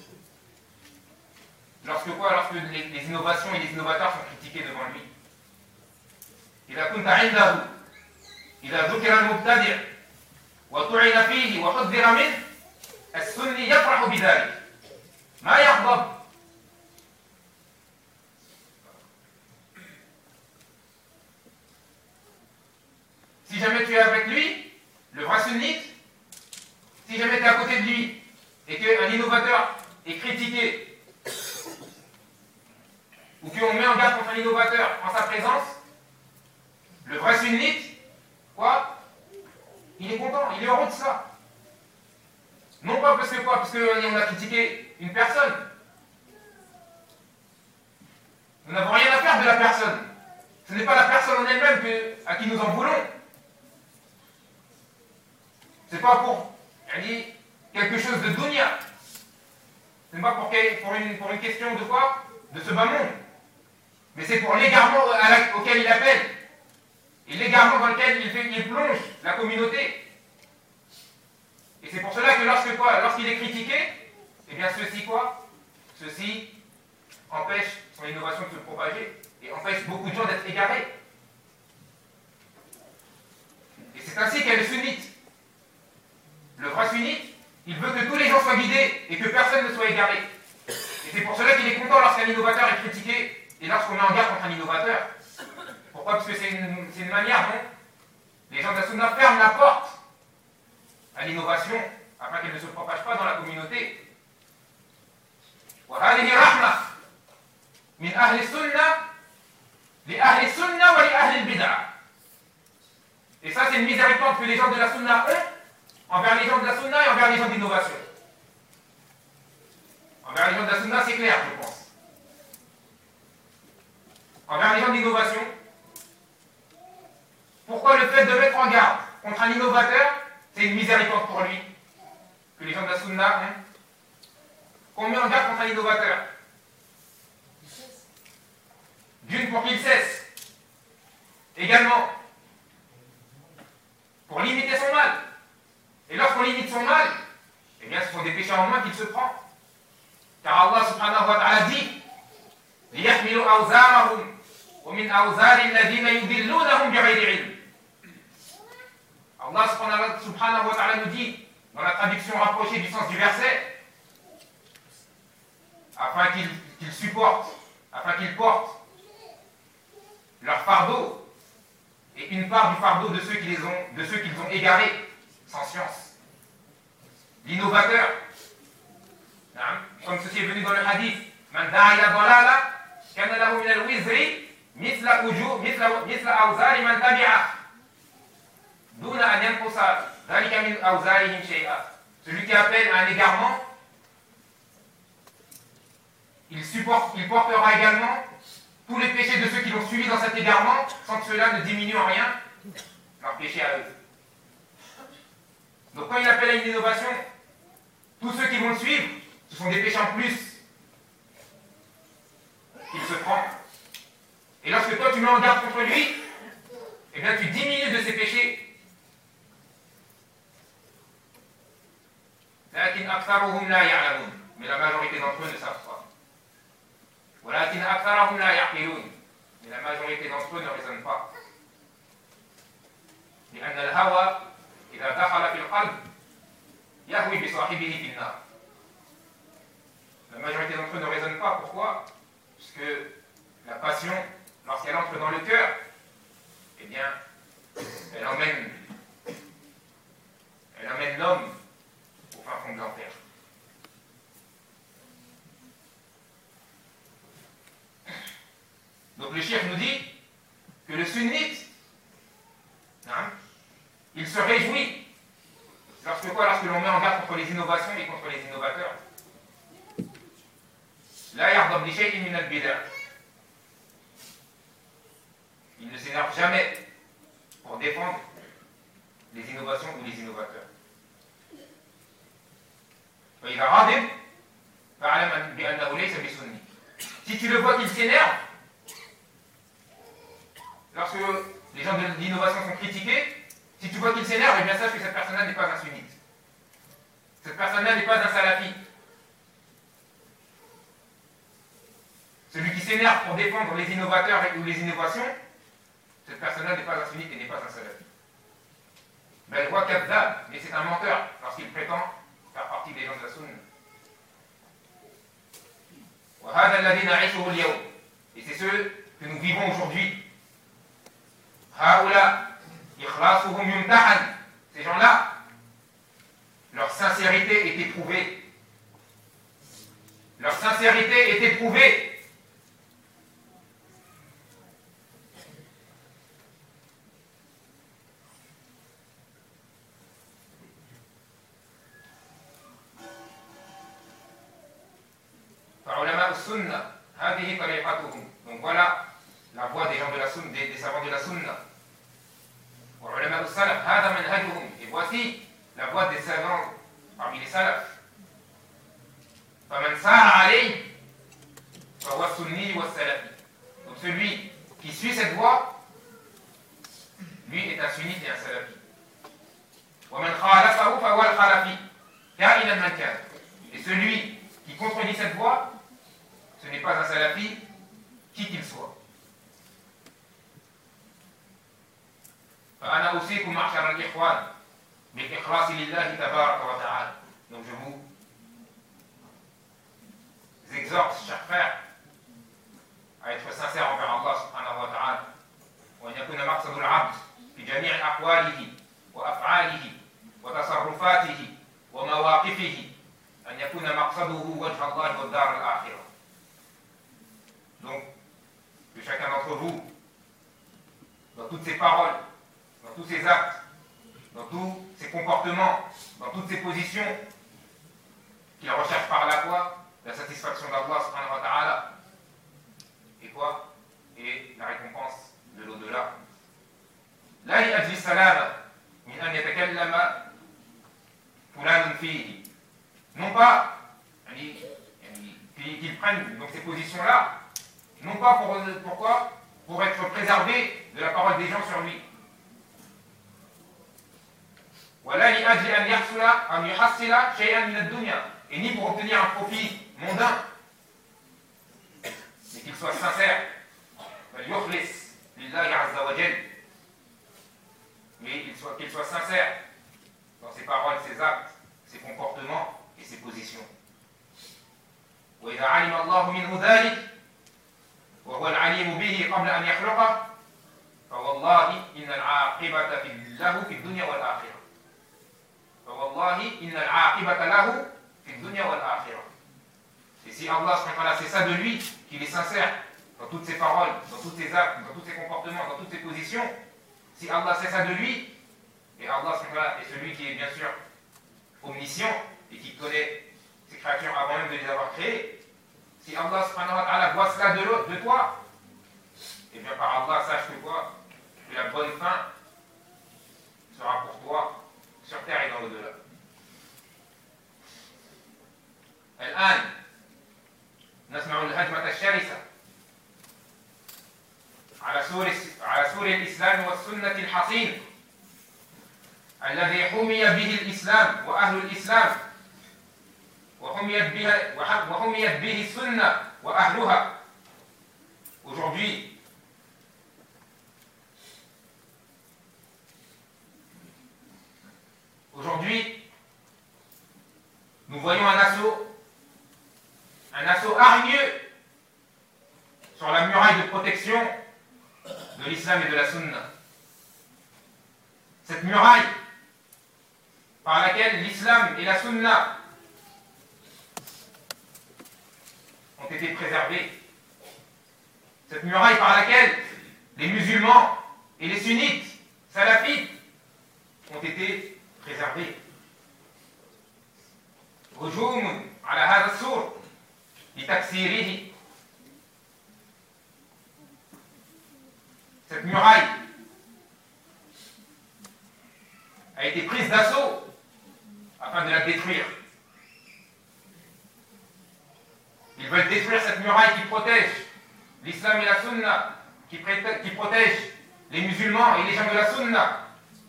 lorsque quoi? Lorsque les, les innovations et les innovateurs sont critiqués devant lui. إذا كنت عنده إذا ذكر المبتدع وطعن فيه وحذر منه السني يفرح بذلك ما يغضب. Si jamais tu es avec lui, le vrai sunnite, si jamais tu es à côté de lui et qu'un innovateur est critiqué ou qu'on met en garde contre un innovateur en sa présence, le vrai sunnite, quoi? Il est content, il est heureux de ça. Non pas parce que quoi? Parce qu'on a critiqué une personne. Nous n'avons rien à faire de la personne. Ce n'est pas la personne en elle-même que, à qui nous en voulons. C'est pas pour quelque chose de dunya. C'est pas pour, pour, une, pour une question de quoi? De ce bas monde. Mais c'est pour l'égarement auquel il appelle. Et l'égarement dans lequel il, fait, il plonge la communauté. Et c'est pour cela que lorsque quoi? Lorsqu'il est critiqué, eh bien ceci quoi? Ceci empêche son innovation de se propager et empêche beaucoup de gens d'être égarés. c'est ainsi qu'est le sunnite. Le vrai sunnite, il veut que tous les gens soient guidés et que personne ne soit égaré. Et c'est pour cela qu'il est content lorsqu'un innovateur est critiqué et lorsqu'on met en garde contre un innovateur. Pourquoi? Parce que c'est une, c'est une manière dont les gens de la sunna ferment la porte à l'innovation afin qu'elle ne se propage pas dans la communauté. وهذه رحمة من أهل السنة لأهل السنة ولأهل البدعة. Et ça, c'est une miséricorde que les gens de la sunna ont envers les gens de la sunna et envers les gens d'innovation. Envers les gens de la sunna, c'est clair, je pense. Envers les gens d'innovation, pourquoi le fait de mettre en garde contre un innovateur, c'est une miséricorde pour lui, que les gens de la sunna ont, qu'on met en garde contre un innovateur. D'une, pour qu'il cesse. Également, pour limiter son mal. Et lorsqu'on limite son mal, eh bien ce sont des péchés en moins qu'il se prend. Car Allah subhanahu wa ta'ala dit لِيَحْمِلُوا أَوْزَارَهُمْ وَمِنْ أَوْزَارِ الَّذِينَ يُضِلُّونَهُمْ بِغَيْرِ عِلْمٍ. Allah subhanahu wa ta'ala nous dit, dans la traduction rapprochée du sens du verset, afin qu'ils qu'ils supportent, afin qu'ils portent leur fardeau, et une part du fardeau de ceux qui les ont, de ceux qu'ils ont égarés, sans science. L'innovateur, comme ceci est venu dans le hadith, Man da'a ila dalala, kana lahu min al-wizri mithla uju, mithla mithla awzari man tabi'a. Duna an yanqusa dhalika min awzarihim shay'a. Celui qui appelle à un égarement, il supporte, il portera également tous les péchés de ceux qui l'ont suivi dans cet égarement, sans que cela ne diminue en rien leur péché à eux. Donc quand il appelle à une innovation, tous ceux qui vont le suivre, ce sont des péchés en plus qu'il se prend. Et lorsque toi tu mets en garde contre lui, eh bien tu diminues de ses péchés. لكن أكثرهم لا يعلمون. Mais la majorité d'entre eux ne savent pas. ولكن أكثرهم لا يعقلون. Mais la majorité d'entre eux ne raisonnent pas. لأن الهوى إذا دخل في القلب يهوي بصاحبه في النار. La majorité d'entre eux ne raisonnent pas. Pourquoi? Parce que la passion, lorsqu'elle entre dans le cœur, eh bien, elle emmène, elle emmène l'homme au fin fond de l'enfer. Donc le cheikh nous dit que le sunnite, hein, il se réjouit lorsque quoi? Lorsque l'on met en garde contre les innovations et contre les innovateurs. La yardab li shay'in min al-bida'. Il ne s'énerve jamais pour défendre les innovations ou les innovateurs. فإذا غضب فاعلم بأنه ليس بسني. Si tu le vois qu'il s'énerve, lorsque les gens de l'innovation sont critiqués, si tu vois qu'il s'énerve, eh bien sache que cette personne-là n'est pas un sunnite. Cette personne-là n'est pas un salafi. Celui qui s'énerve pour défendre les innovateurs ou les innovations, cette personne-là n'est pas un sunnite et n'est pas un salafi. Ben, mais c'est un menteur lorsqu'il prétend faire partie des gens de la sunna. وهذا الذي نعيشه اليوم. Et c'est ceux que nous vivons aujourd'hui. هؤلاء إخلاصهم يمتحن. Ces gens-là, leur sincérité est éprouvée. Leur sincérité est éprouvée. Donc voilà la voie des gens de la sunna, des, des savants de la sunna. Et voici la voie des savants parmi les salafs. Donc celui qui suit cette voie, lui est un sunnite et un salafi. Et celui qui contredit cette voie, ce n'est pas un salafi, qui qu'il soit. فأنا أوصيكم معشر الإخوان بالإخلاص لله تبارك وتعالى. Donc je vous exhorte, chers frères, à être sincères envers Allah subhanahu wa ta'ala. وأن يكون مقصد العبد في جميع أقواله وأفعاله وتصرفاته ومواقفه أن يكون مقصده وجه الله والدار الآخرة. Donc, que chacun d'entre vous, dans toutes ses paroles, dans tous ses actes, dans tous ses comportements, dans toutes ses positions, qu'il recherche par là quoi? La satisfaction d'Allah subhanahu wa ta'ala. Et quoi? Et la récompense de l'au-delà. لا لأجل السلامة من أن يتكلم فلان فيه. Non pas qu'ils prennent donc ces positions-là, non pas pour, pourquoi pour être préservé de la parole des gens sur lui. ولا لأجل أن يحصل أن يحصل شيئا من الدنيا, et ni pour obtenir un profit mondain, mais qu'il soit sincère. فليخلص لله عز وجل, mais qu'il soit, qu'il soit sincère dans ses paroles, ses actes, ses comportements et ses positions. وإذا علم الله منه ذلك وهو العليم به قبل أن يخلقه فوالله إن العاقبة له في الدنيا والآخرة. فوالله إن العاقبة له في الدنيا والآخرة. Et si Allah c'est ça de lui, qu'il est sincère dans toutes ses paroles, dans tous ses actes, dans tous ses comportements, dans toutes ses positions, si Allah sait ça de lui, et Allah est celui qui est bien sûr omniscient et qui connaît ses créatures avant même de les avoir créées, si Allah subhanahu wa ta'ala voit cela de, de toi, et bien par Allah sache que quoi? Que la bonne fin sera pour toi sur terre et dans l'au-delà. الآن نسمع الهجمة الشرسة على سور على سور الإسلام والسنة الحصين الذي حمي به الإسلام وأهل الإسلام وحميت به وحميت به السنة وأهلها. Aujourd'hui, aujourd'hui, nous voyons un assaut, un assaut hargneux sur la muraille de protection de l'islam et de la sunna. Cette muraille par laquelle l'islam et la sunna ont été préservés. Cette muraille par laquelle les musulmans et les sunnites, salafites, ont été préservés. هجوم على هذا السور لتكسيره. Cette muraille a été prise d'assaut afin de la détruire. Ils veulent détruire cette muraille qui protège l'islam et la sunna, qui, qui protège les musulmans et les gens de la sunna.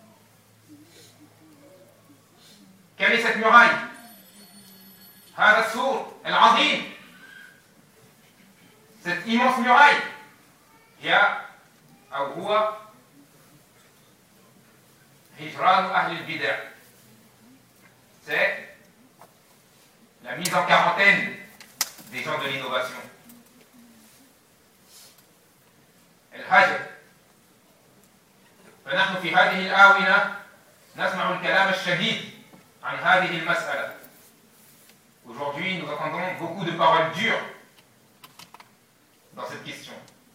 Quelle est cette muraille? هذا السور العظيم, cette immense muraille, هي أو هو هجران أهل البدع. C'est la mise en quarantaine des gens de l'innovation. الهجر. فنحن في هذه الآونة نسمع الكلام الشديد عن هذه المسألة. Aujourd'hui, nous entendons beaucoup de paroles dures dans cette question.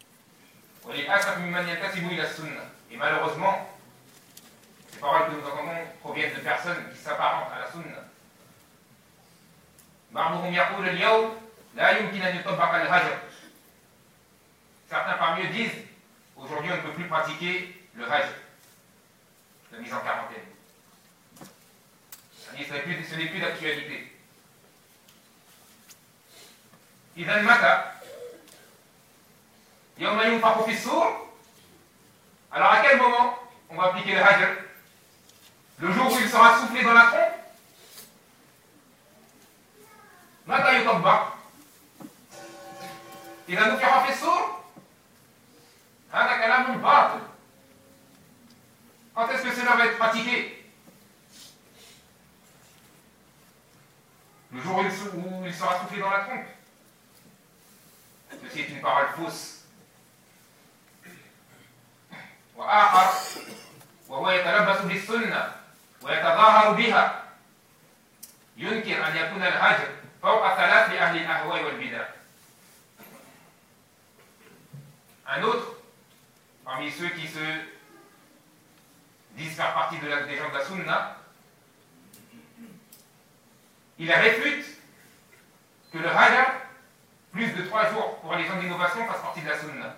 Et malheureusement, ces paroles que nous entendons proviennent de personnes qui s'apparentent à la sunna. Certains parmi eux disent, aujourd'hui on ne peut plus pratiquer le hajj, la mise en quarantaine. Ce n'est plus, ce n'est plus d'actualité. إذا متى؟ يوم ينفخ في الصور. Alors à quel moment on va appliquer le hajr? Le jour où il sera soufflé dans la trompe? متى يطبق؟ إذا نفخ في الصور. هذا كلام باطل. Quand est-ce que cela va être pratiqué? Le jour où il, où il sera soufflé dans la trompe. Ceci est une parole fausse. وآخر وهو يتلبس بالسنة ويتظاهر بها ينكر أن يكون الهجر فوق ثلاث لأهل الأهواء والبدع. Un autre, parmi ceux qui se disent faire partie de la, des gens de la Sunna, il réfute que le Hajar, plus de trois jours pour les gens d'innovation, fasse partie de la Sunna.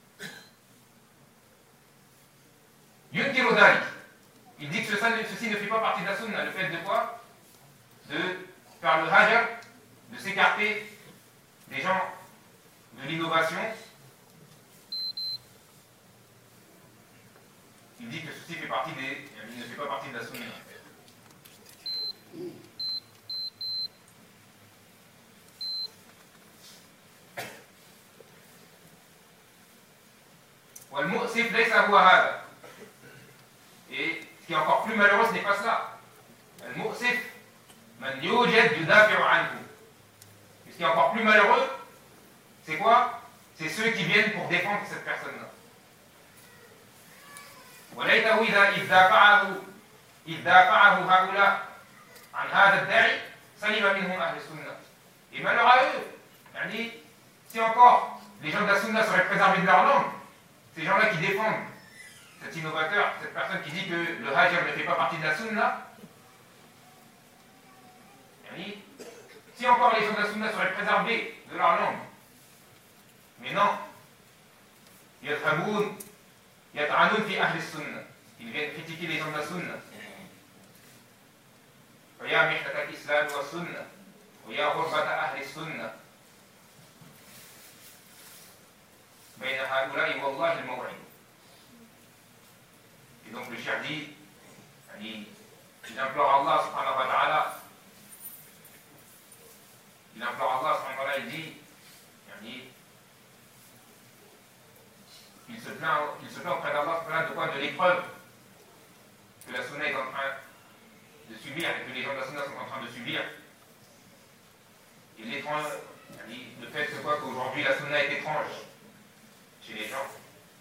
Yunkiru Dhalik. Il dit que ceci ne fait pas partie de la Sunna. Le fait de quoi? De faire le Hajar, de s'écarter des gens de l'innovation. Il dit que ceci fait partie des. Il ne fait pas partie de la Sunna. والمؤسف ليس هو هذا. Et ce qui est encore plus malheureux, ce n'est pas cela. المؤسف من يوجد يدافع عنه. Et ce qui est encore plus malheureux, c'est quoi? C'est ceux qui viennent pour défendre cette personne-là. وليته إذا إذ دافعه إذ دافعه هؤلاء عن هذا الداعي سلم منهم أهل السنة. Et malheur à eux. يعني, si encore les gens de la Sunna seraient préservés de leur langue, ces gens-là qui défendent cet innovateur, cette personne qui dit que le Hajar ne fait pas partie de la Sunna, يعني, si encore les gens de la Sunna seraient préservés de leur langue, mais non, يذهبون يطعنون في أهل السنة. Ils viennent critiquer les gens de la Sunna. ويا محنة الإسلام والسنة ويا غربة أهل السنة بين هؤلاء والله الموعد. Et donc le cheikh dit, il implore Allah subhanahu wa ta'ala, il implore Allah subhanahu wa ta'ala, il dit, il se plaint, il se plaint auprès d'Allah de quoi? De l'épreuve que la Sunna est en train de subir et que les gens de la Sunna sont en train de subir. Et l'étrange, le fait c'est quoi? Qu'aujourd'hui la Sunna est étrange chez les gens.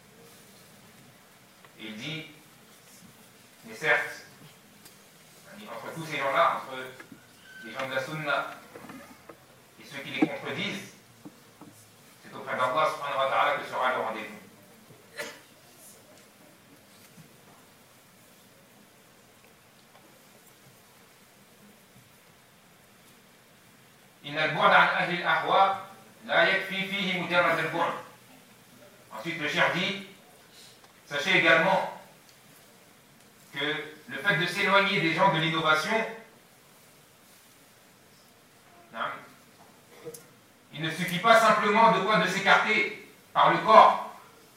Et il dit, mais certes, entre tous ces gens-là, entre les gens de la Sunna et ceux qui les contredisent, c'est auprès d'Allah subhanahu wa ta'ala que sera le rendez-vous. إن البعد عن أهل الأهواء لا يكفي فيه مجرد البعد. Ensuite le cheikh dit, sachez également que le fait de s'éloigner des gens de l'innovation, il ne suffit pas simplement de quoi? De s'écarter par le corps.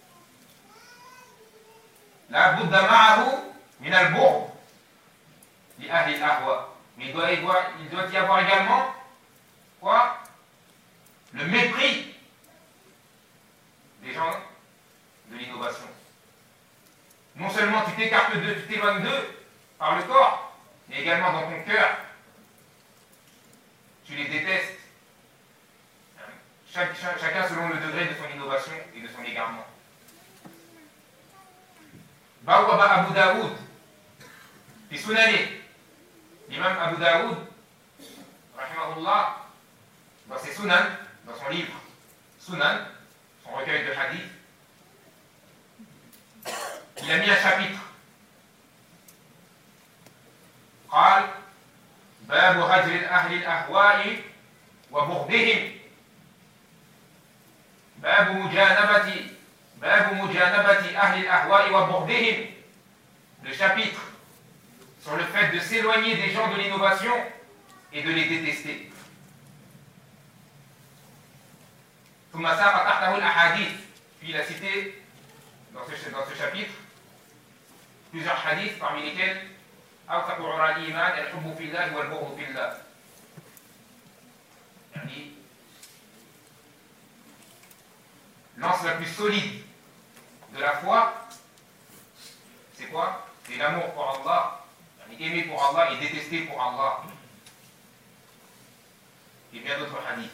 La budda ma'ahu min al-bu'd li ahli al-ahwa. Mais il doit, il doit y avoir également quoi? Le mépris des gens de l'innovation. Non seulement tu t'écartes d'eux, tu t'éloignes d'eux par le corps, mais également dans ton cœur, tu les détestes. Chaque, chaque, chacun selon le degré de son innovation et de son égarement. Bawwaba Abu Daoud, fi Sunani, l'imam Abu Daoud, rahimahullah, dans ses Sunan, dans son livre Sunan, son recueil de hadith, il a mis un chapitre. قال باب هجر أهل الأهواء وبغضهم باب مجانبة باب مجانبة أهل الأهواء وبغضهم. Le chapitre sur le fait de s'éloigner des gens de l'innovation et de les détester. ثم ساق تحته الأحاديث. Puis il a cité dans ce, dans ce chapitre plusieurs hadiths parmi lesquels أوثق عرى الإيمان الحب في الله والبغض في الله. يعني l'anse la plus solide de la foi, c'est quoi? C'est c'est l'amour pour Allah, aimer pour Allah et détester pour Allah. Et bien d'autres hadiths.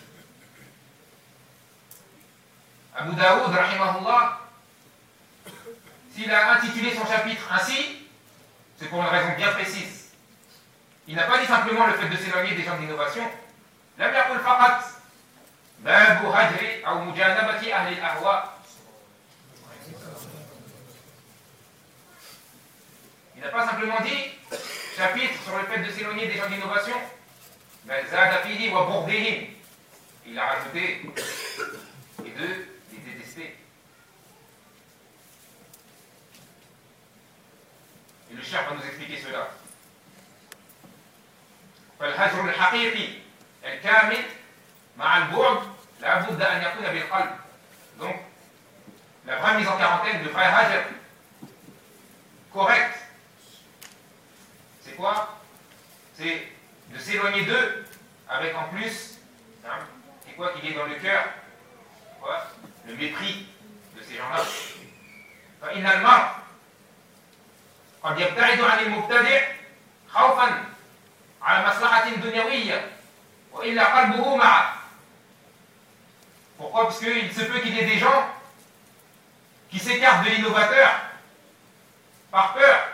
Abu Daoud, rahimahullah, s'il a intitulé son chapitre ainsi, c'est pour une raison bien précise. Il n'a pas dit simplement le fait de s'éloigner des gens d'innovation. لم يقل فقط باب هجر أو مجانبة أهل الأهواء. Il n'a pas simplement dit chapitre sur le fait de s'éloigner des gens d'innovation. Mais zada fihi wa bughdihim. Il a rajouté et de les détester. Et le cheikh va nous expliquer cela. فالهجر الحقيقي الكامل مع البعد لا بد أن يكون بالقلب. Donc, la vraie mise en quarantaine, le vrai hajr correct, c'est quoi? C'est de s'éloigner d'eux avec en plus, hein, c'est quoi qu'il y ait dans le cœur? Quoi? Le mépris de ces gens-là. فإن المرء قد يبتعد عن المبتدع خوفا على مصلحة دنيوية وإلا قلبه معه. Pourquoi? Parce qu'il se peut qu'il y ait des gens qui s'écartent de l'innovateur par peur.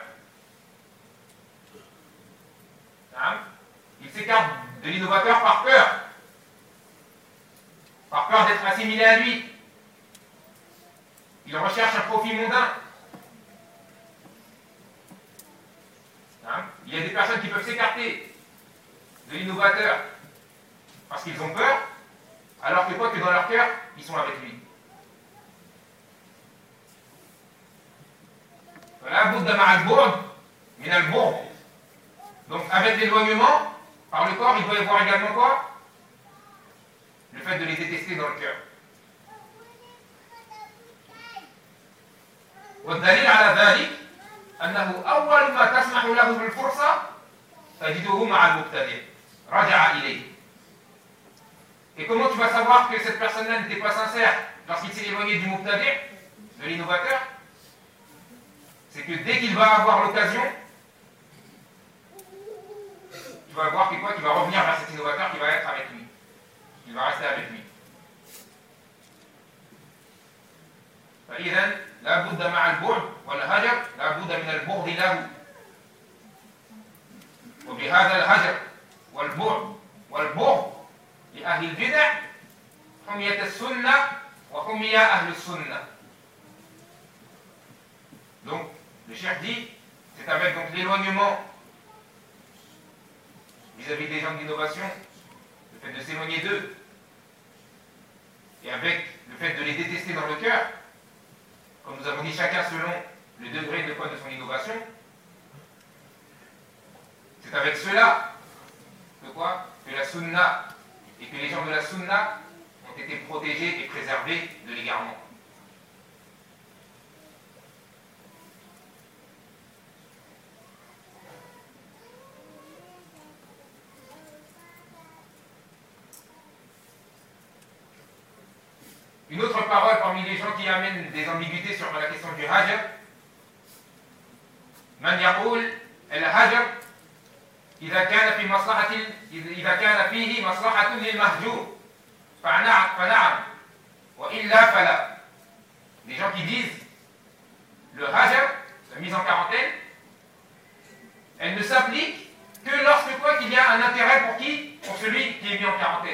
Hein? Ils s'écartent de l'innovateur par peur. Par peur d'être assimilé à lui. Il recherche un profit mondain. Hein? Il y a des personnes qui peuvent s'écarter de l'innovateur parce qu'ils ont peur, alors que quoi que dans leur cœur, ils sont avec lui. Donc avec l'éloignement, par le corps, il doit y avoir également quoi? Le fait de les détester dans le cœur. والدليل على ذلك أنه أول ما تسمح له بالفرصة تجده مع المبتدع رجع إليه. Et comment tu vas savoir que cette personne-là n'était pas sincère lorsqu'il s'est éloigné du mubtadi', de l'innovateur? C'est que dès qu'il va avoir l'occasion, tu vas voir que quoi, qu'il va revenir vers cet innovateur qui va être avec lui. Il va rester avec lui. فإذا لا بد مع البعد والهجر لا بد من البغض له. وبهذا الهجر والبعد والبغض لأهل البدع حمية السنة وحمي أهل السنة. Donc, le cheikh dit, c'est avec donc l'éloignement vis-à-vis des gens d'innovation, le fait de s'éloigner d'eux, et avec le fait de les détester dans le cœur, comme nous avons dit chacun selon le degré de quoi de son innovation, c'est avec cela que quoi? Que la sunna et que les gens de la sunna ont été protégés et préservés de l'égarement. Une autre parole parmi les gens qui amènent des ambiguïtés sur la question du hajr. من يقول الهجر إذا كان في مصلحة إذا كان فيه مصلحة للمهجور فنعم فنعم وإلا فلا. Des gens qui disent le hajr, la mise en quarantaine, elle ne s'applique que lorsque quoi qu'il y a un intérêt pour qui? Pour celui qui est mis en quarantaine.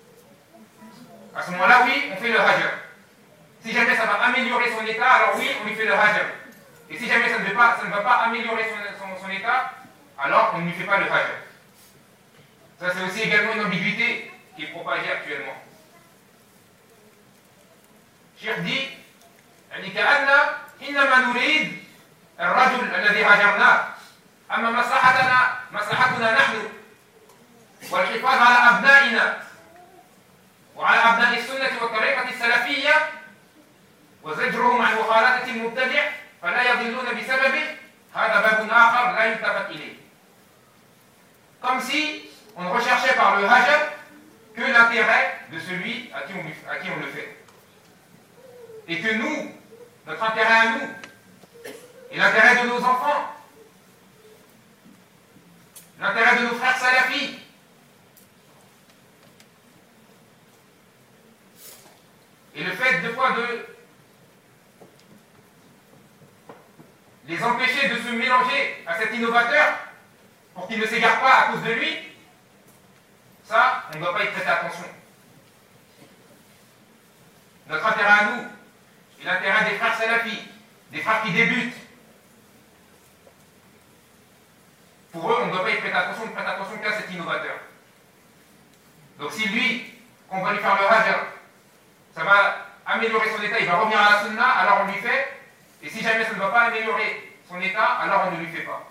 À ce moment-là, oui, on fait le hajr. Si jamais ça va améliorer son état, alors oui, on lui fait le hajr. Et si jamais ça ne, pas, ça ne va pas améliorer son, son, son état, alors on ne lui fait pas le hajr. Ça, c'est aussi également une ambiguïté qui est propagée actuellement. Cheikh dit, كأن إنما نريد الرجل الذي هاجرناه أما مصلحتنا مصلحتنا نحن والحفاظ على أبنائنا وعلى أبناء السنة والطريقة السلفية وزجرهم عن مخالطة المبتدع فلا يضلون بسببه هذا باب آخر لا يلتفت إليه. Comme si on ne recherchait par le hajr que l'intérêt de celui à qui, on, à qui on le fait. Et que nous, notre intérêt à nous, et l'intérêt de nos enfants, l'intérêt de nos frères salafis. Et le fait de quoi de les empêcher de se mélanger à cet innovateur pour qu'il ne s'égare pas à cause de lui, ça, on ne doit pas y prêter attention. Notre intérêt à nous, et l'intérêt des frères salafis, des frères qui débutent, pour eux, on ne doit pas y prêter attention, on ne prête attention qu'à cet innovateur. Donc si lui, qu'on va lui faire le hajr, ça va améliorer son état, il va revenir à la sunna, alors on lui fait, et si jamais ça ne va pas améliorer son état, alors on ne lui fait pas.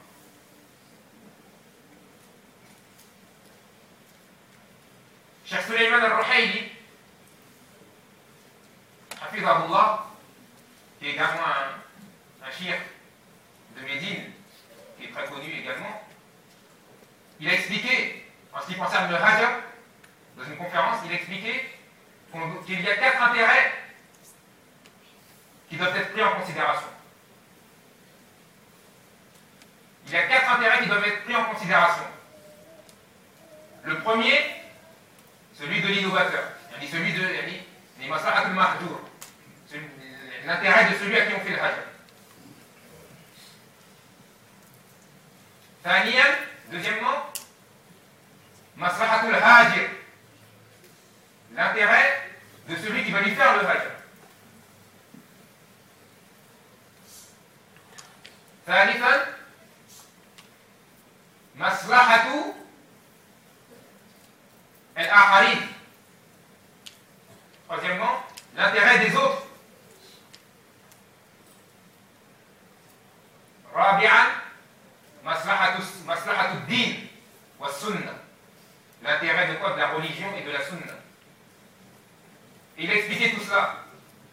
Cheikh Sulayman al-Ruhayli, Hafizahullah, qui est également un, un shir de Médine, qui est très connu également, il a expliqué, en ce qui concerne le hajr, dans une conférence, il a expliqué qu'il y a quatre intérêts qui doivent être pris en considération. Il y a quatre intérêts qui doivent être pris en considération. Le premier, celui de l'innovateur, celui de l'intérêt de celui à qui on fait le hajr. ثانيا, deuxièmement, maslahatul hajir, l'intérêt de celui qui va lui faire le hajr. ثالثا, maslahatu al-akharin, troisièmement, l'intérêt des autres. رابعا, maslahatu ad-din wa sunnah, l'intérêt de quoi? De la religion et de la sunna. Et il a expliqué tout cela.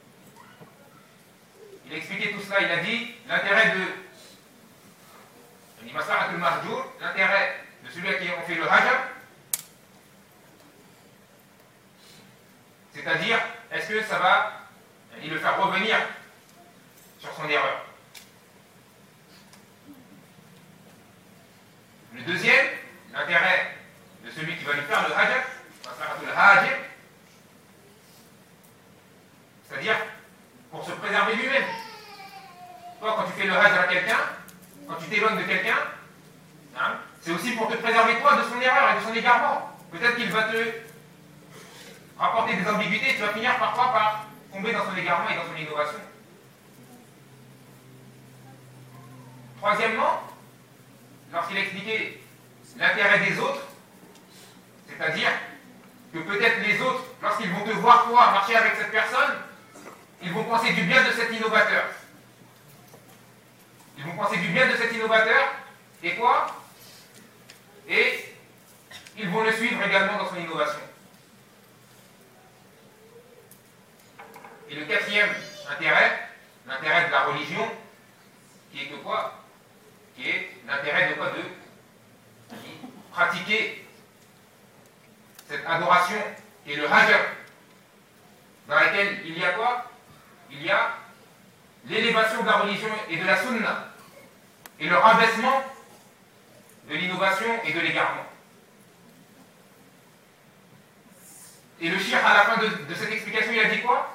Il a expliqué tout cela, il a dit l'intérêt de maslahatul mahjour, l'intérêt de celui à qui on fait le hajr, c'est-à-dire, est-ce que ça va il le faire revenir sur son erreur. Le deuxième, l'intérêt de celui qui va lui faire le hajr, maslahatul hajir, c'est-à-dire pour se préserver lui-même. Toi, quand tu fais le hajr à quelqu'un, quand tu t'éloignes de quelqu'un, hein, c'est aussi pour te préserver toi de son erreur et de son égarement. Peut-être qu'il va te rapporter des ambiguïtés et tu vas finir parfois par tomber dans son égarement et dans son innovation. Troisièmement, lorsqu'il a expliqué l'intérêt des autres, c'est-à-dire que peut-être les autres, lorsqu'ils vont te voir toi marcher avec cette personne, ils vont penser du bien de cet innovateur. Ils vont penser du bien de cet innovateur, et quoi? Et ils vont le suivre également dans son innovation. Et le quatrième intérêt, l'intérêt de la religion, qui est que quoi? Qui est l'intérêt de quoi? De pratiquer cette adoration qui est le hajr, dans laquelle il y a quoi? Il y a l'élévation de la religion et de la sunna, et le rabaissement de l'innovation et de l'égarement. Et le cheikh, à la fin de, de cette explication, il a dit quoi?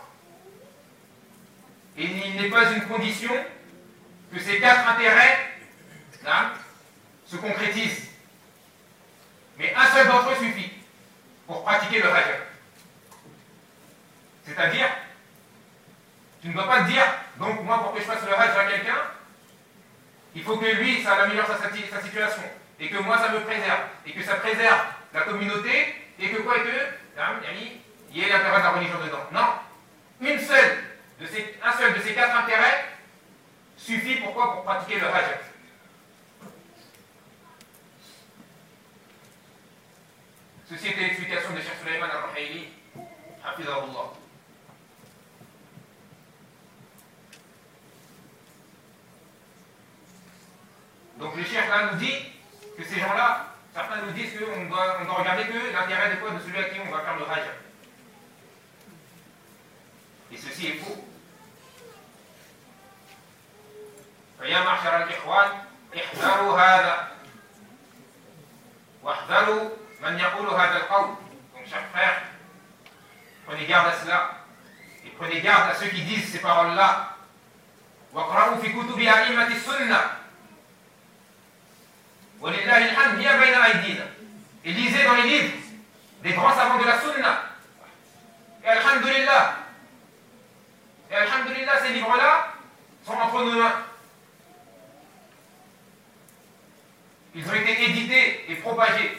Et il n'est pas une condition que ces quatre intérêts là, se concrétisent. Mais un seul d'entre eux suffit pour pratiquer le hajr. C'est-à-dire, tu ne dois pas te dire, donc moi pour que je fasse le hajr à quelqu'un, il faut que lui, ça améliore sa, sa situation, et que moi ça me préserve, et que ça préserve la communauté, et que quoi, et que, hein, il y ait l'intérêt de la religion dedans. Non, une seule de ces, un seul de ces quatre intérêts suffit pourquoi? Pour pratiquer le hajr. Ceci était l'explication de Cheikh Sulayman al-Ruhayli, hafizahullah. Donc le cheikh là nous dit que ces gens-là, certains nous disent qu'on doit, on doit regarder que l'intérêt de quoi? De celui à qui on va faire le hajr. Et ceci est faux. فيا معشر الإخوان احذروا هذا. واحذروا من يقول هذا القول. Donc, chers frères, prenez garde à cela. Et prenez garde à ceux qui disent ces paroles-là. واقرأوا في كتب أئمة السنة. ولله الحمد هي بين أيدينا. Et lisez dans les livres des grands savants de la sunna. Et alhamdulillah. Et alhamdulillah, ces livres-là sont entre nos mains. Ils ont été édités et propagés.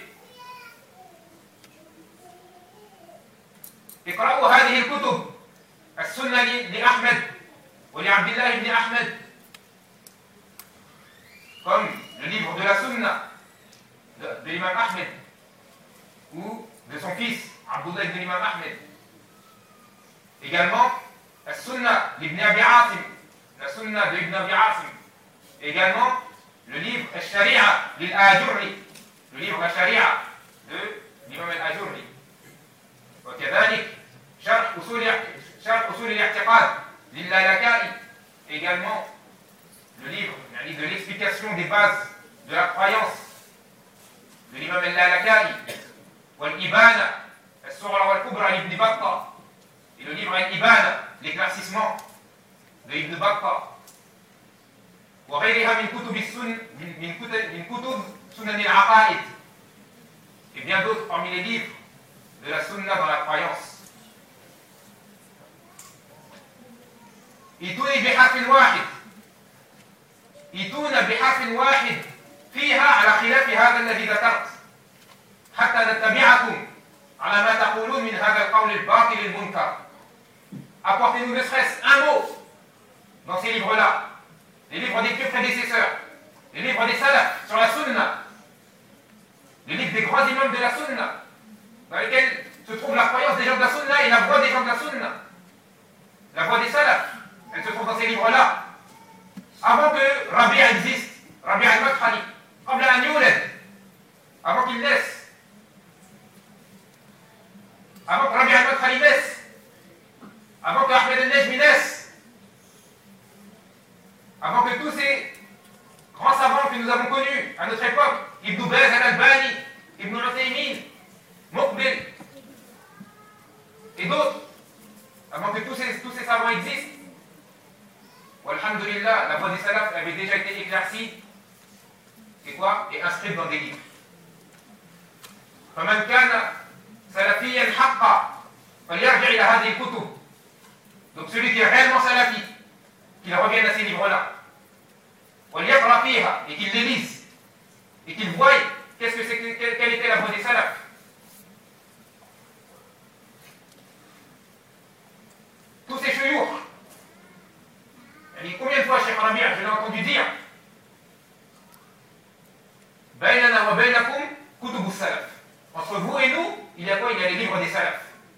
اقرأوا هذه الكتب السنة لأحمد ولعبد الله بن أحمد, comme le livre de la sunna de, de l'imam Ahmed ou de son fils Abdullah ibn l'imam Ahmed. Également la sunna d'Ibn Abi Asim, la sunna de Ibn Abi Asim. Également le livre Al-Sharia l'Ajurri, le livre La Sharia de l'imam Al-Ajurri. وكذلك شرح أصول شرح أصول الاعتقاد للالكائي. Également le livre de l'explication des bases de la croyance de l'imam al-Lalaka'i, والإبانة الصغرى والكبرى لابن بطة, et le livre al-Ibana, l'éclaircissement de Ibn Battah, وغيرها من كتب السن من كتب من كتب سنن العقائد, et bien d'autres parmi les livres de la sunna dans la croyance. ائتوني بحرف واحد ائتونا بحرف واحد فيها على خلاف هذا الذي ذكرت حتى نتبعكم على ما تقولون من هذا القول الباطل المنكر. Apportez-nous ne serait-ce un mot dans ces livres-là, les livres des purs prédécesseurs, les livres des salafs sur la sunna, les livres des grands imams de la sunna, dans lesquels se trouve la croyance des gens de la sunna et la voix des gens de la sunna, la voix des salafs. Elle se trouve dans ces livres-là. Avant que Rabi' existe, Rabi' al-Madkhali, قبل أن يولد, avant qu'il naisse, avant que Rabi' al-Madkhali naisse, avant que Ahmed al-Najmi naisse, avant que tous ces grands savants que nous avons connus à notre époque, Ibn Baz al-Albani, Ibn Uthaymin, Muqbil et d'autres, avant que tous ces, tous ces savants existent, walhamdulillah, la voix des salafs avait déjà été éclaircie et quoi? Et inscrite dans des livres. فمن كان سلفيا حقا فليرجع إلى هذه الكتب. Donc celui qui est réellement salafi, qu'il revienne à ces livres-là, وليقرأ فيها, et qu'il les lise, et qu'il voie qu'est-ce que c'est, quelle était la voix des salafs. Tous ces chouyours, combien de fois Cheikh Rabi' je l'ai entendu dire بيننا وبينكم كتب السلف. Entre vous et nous, il y a quoi? Il y a les livres des salafs.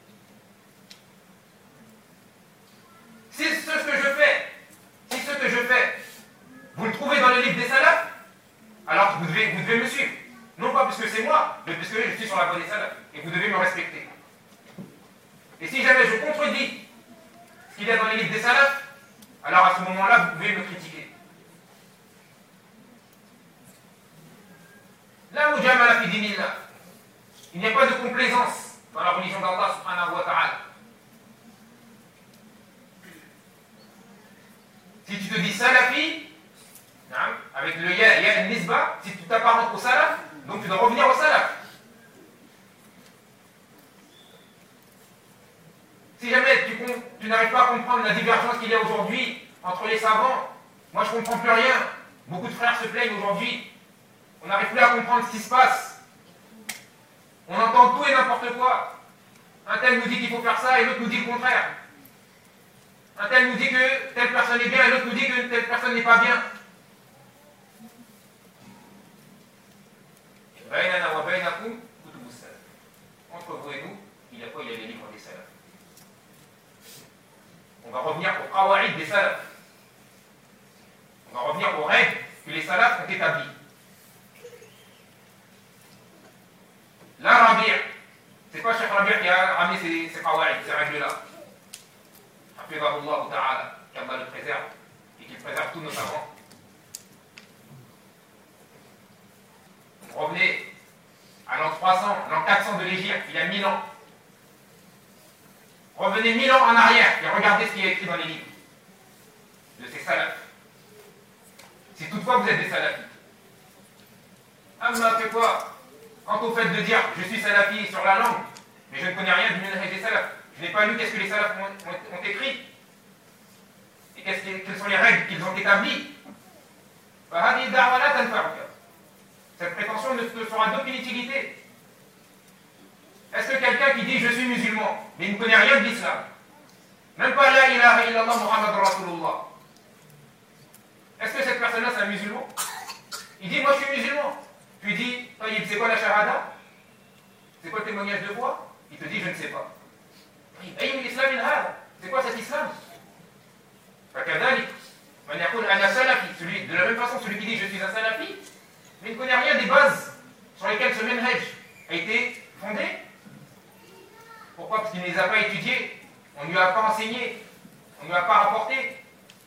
Si ce que je fais, si ce que je fais, vous le trouvez dans les livres des salafs, alors vous devez, vous devez me suivre. Non pas parce que c'est moi, mais parce que je suis sur la voie des salafs. Et vous devez me respecter. Et si jamais je contredis ce qu'il y a dans les livres des salafs, alors à ce moment-là, vous pouvez me critiquer. La mujamala fi dinillah. Il n'y a pas de complaisance dans la religion d'Allah subhanahu wa ta'ala. Si tu te dis salafi, avec le ya, ya al-nisba, si tu t'apparentes au salaf, donc tu dois revenir au salaf. Si jamais tu, tu n'arrives pas à comprendre la divergence qu'il y a aujourd'hui entre les savants, moi je ne comprends plus rien. Beaucoup de frères se plaignent aujourd'hui. On n'arrive plus à comprendre ce qui se passe. On entend tout et n'importe quoi. Un tel nous dit qu'il faut faire ça et l'autre nous dit le contraire. Un tel nous dit que telle personne est bien et l'autre nous dit que telle personne n'est pas bien. Entre vous et nous, il y a quoi? Il y a les livres des salafs. On va revenir au qawaïd des salafs. On va revenir aux règles que les salafs ont établies. La Rabi', c'est pas Cheikh Rabi' qui a ramené ces, ces qawaïd, ces règles-là. Hafidahullah ta'ala, qu'Allah le préserve et qu'il préserve tous nos savants. Revenez à trois cents, l'an quatre cents de l'Égypte, il y a mille ans. Revenez mille ans en arrière et regardez ce qui est écrit dans les livres de ces salafs. Si toutefois vous êtes des salafis. Amma fait quoi? Quant au fait de dire je suis salafi sur la langue, mais je ne connais rien du minhaj des salafs. Je n'ai pas lu qu'est-ce que les salafs ont, ont, ont écrit. Et qu'est-ce que, quelles sont les règles qu'ils ont établies. Cette prétention ne te sera d'aucune utilité. Est-ce que quelqu'un qui dit je suis musulman, mais il ne connaît rien de l'islam, même pas la ilaha illallah Muhammad Rasulullah, est-ce que cette personne-là c'est un musulman? Il dit moi je suis musulman. Tu lui dis c'est quoi la shahada? C'est quoi le témoignage de foi? Il te dit je ne sais pas. C'est quoi cet islam? Celui, de la même façon, celui qui dit je suis un salafi, mais il ne connaît rien des bases sur lesquelles ce manhaj a été fondé. Pourquoi? Parce qu'il ne les a pas étudiés, on ne lui a pas enseigné, on ne lui a pas rapporté.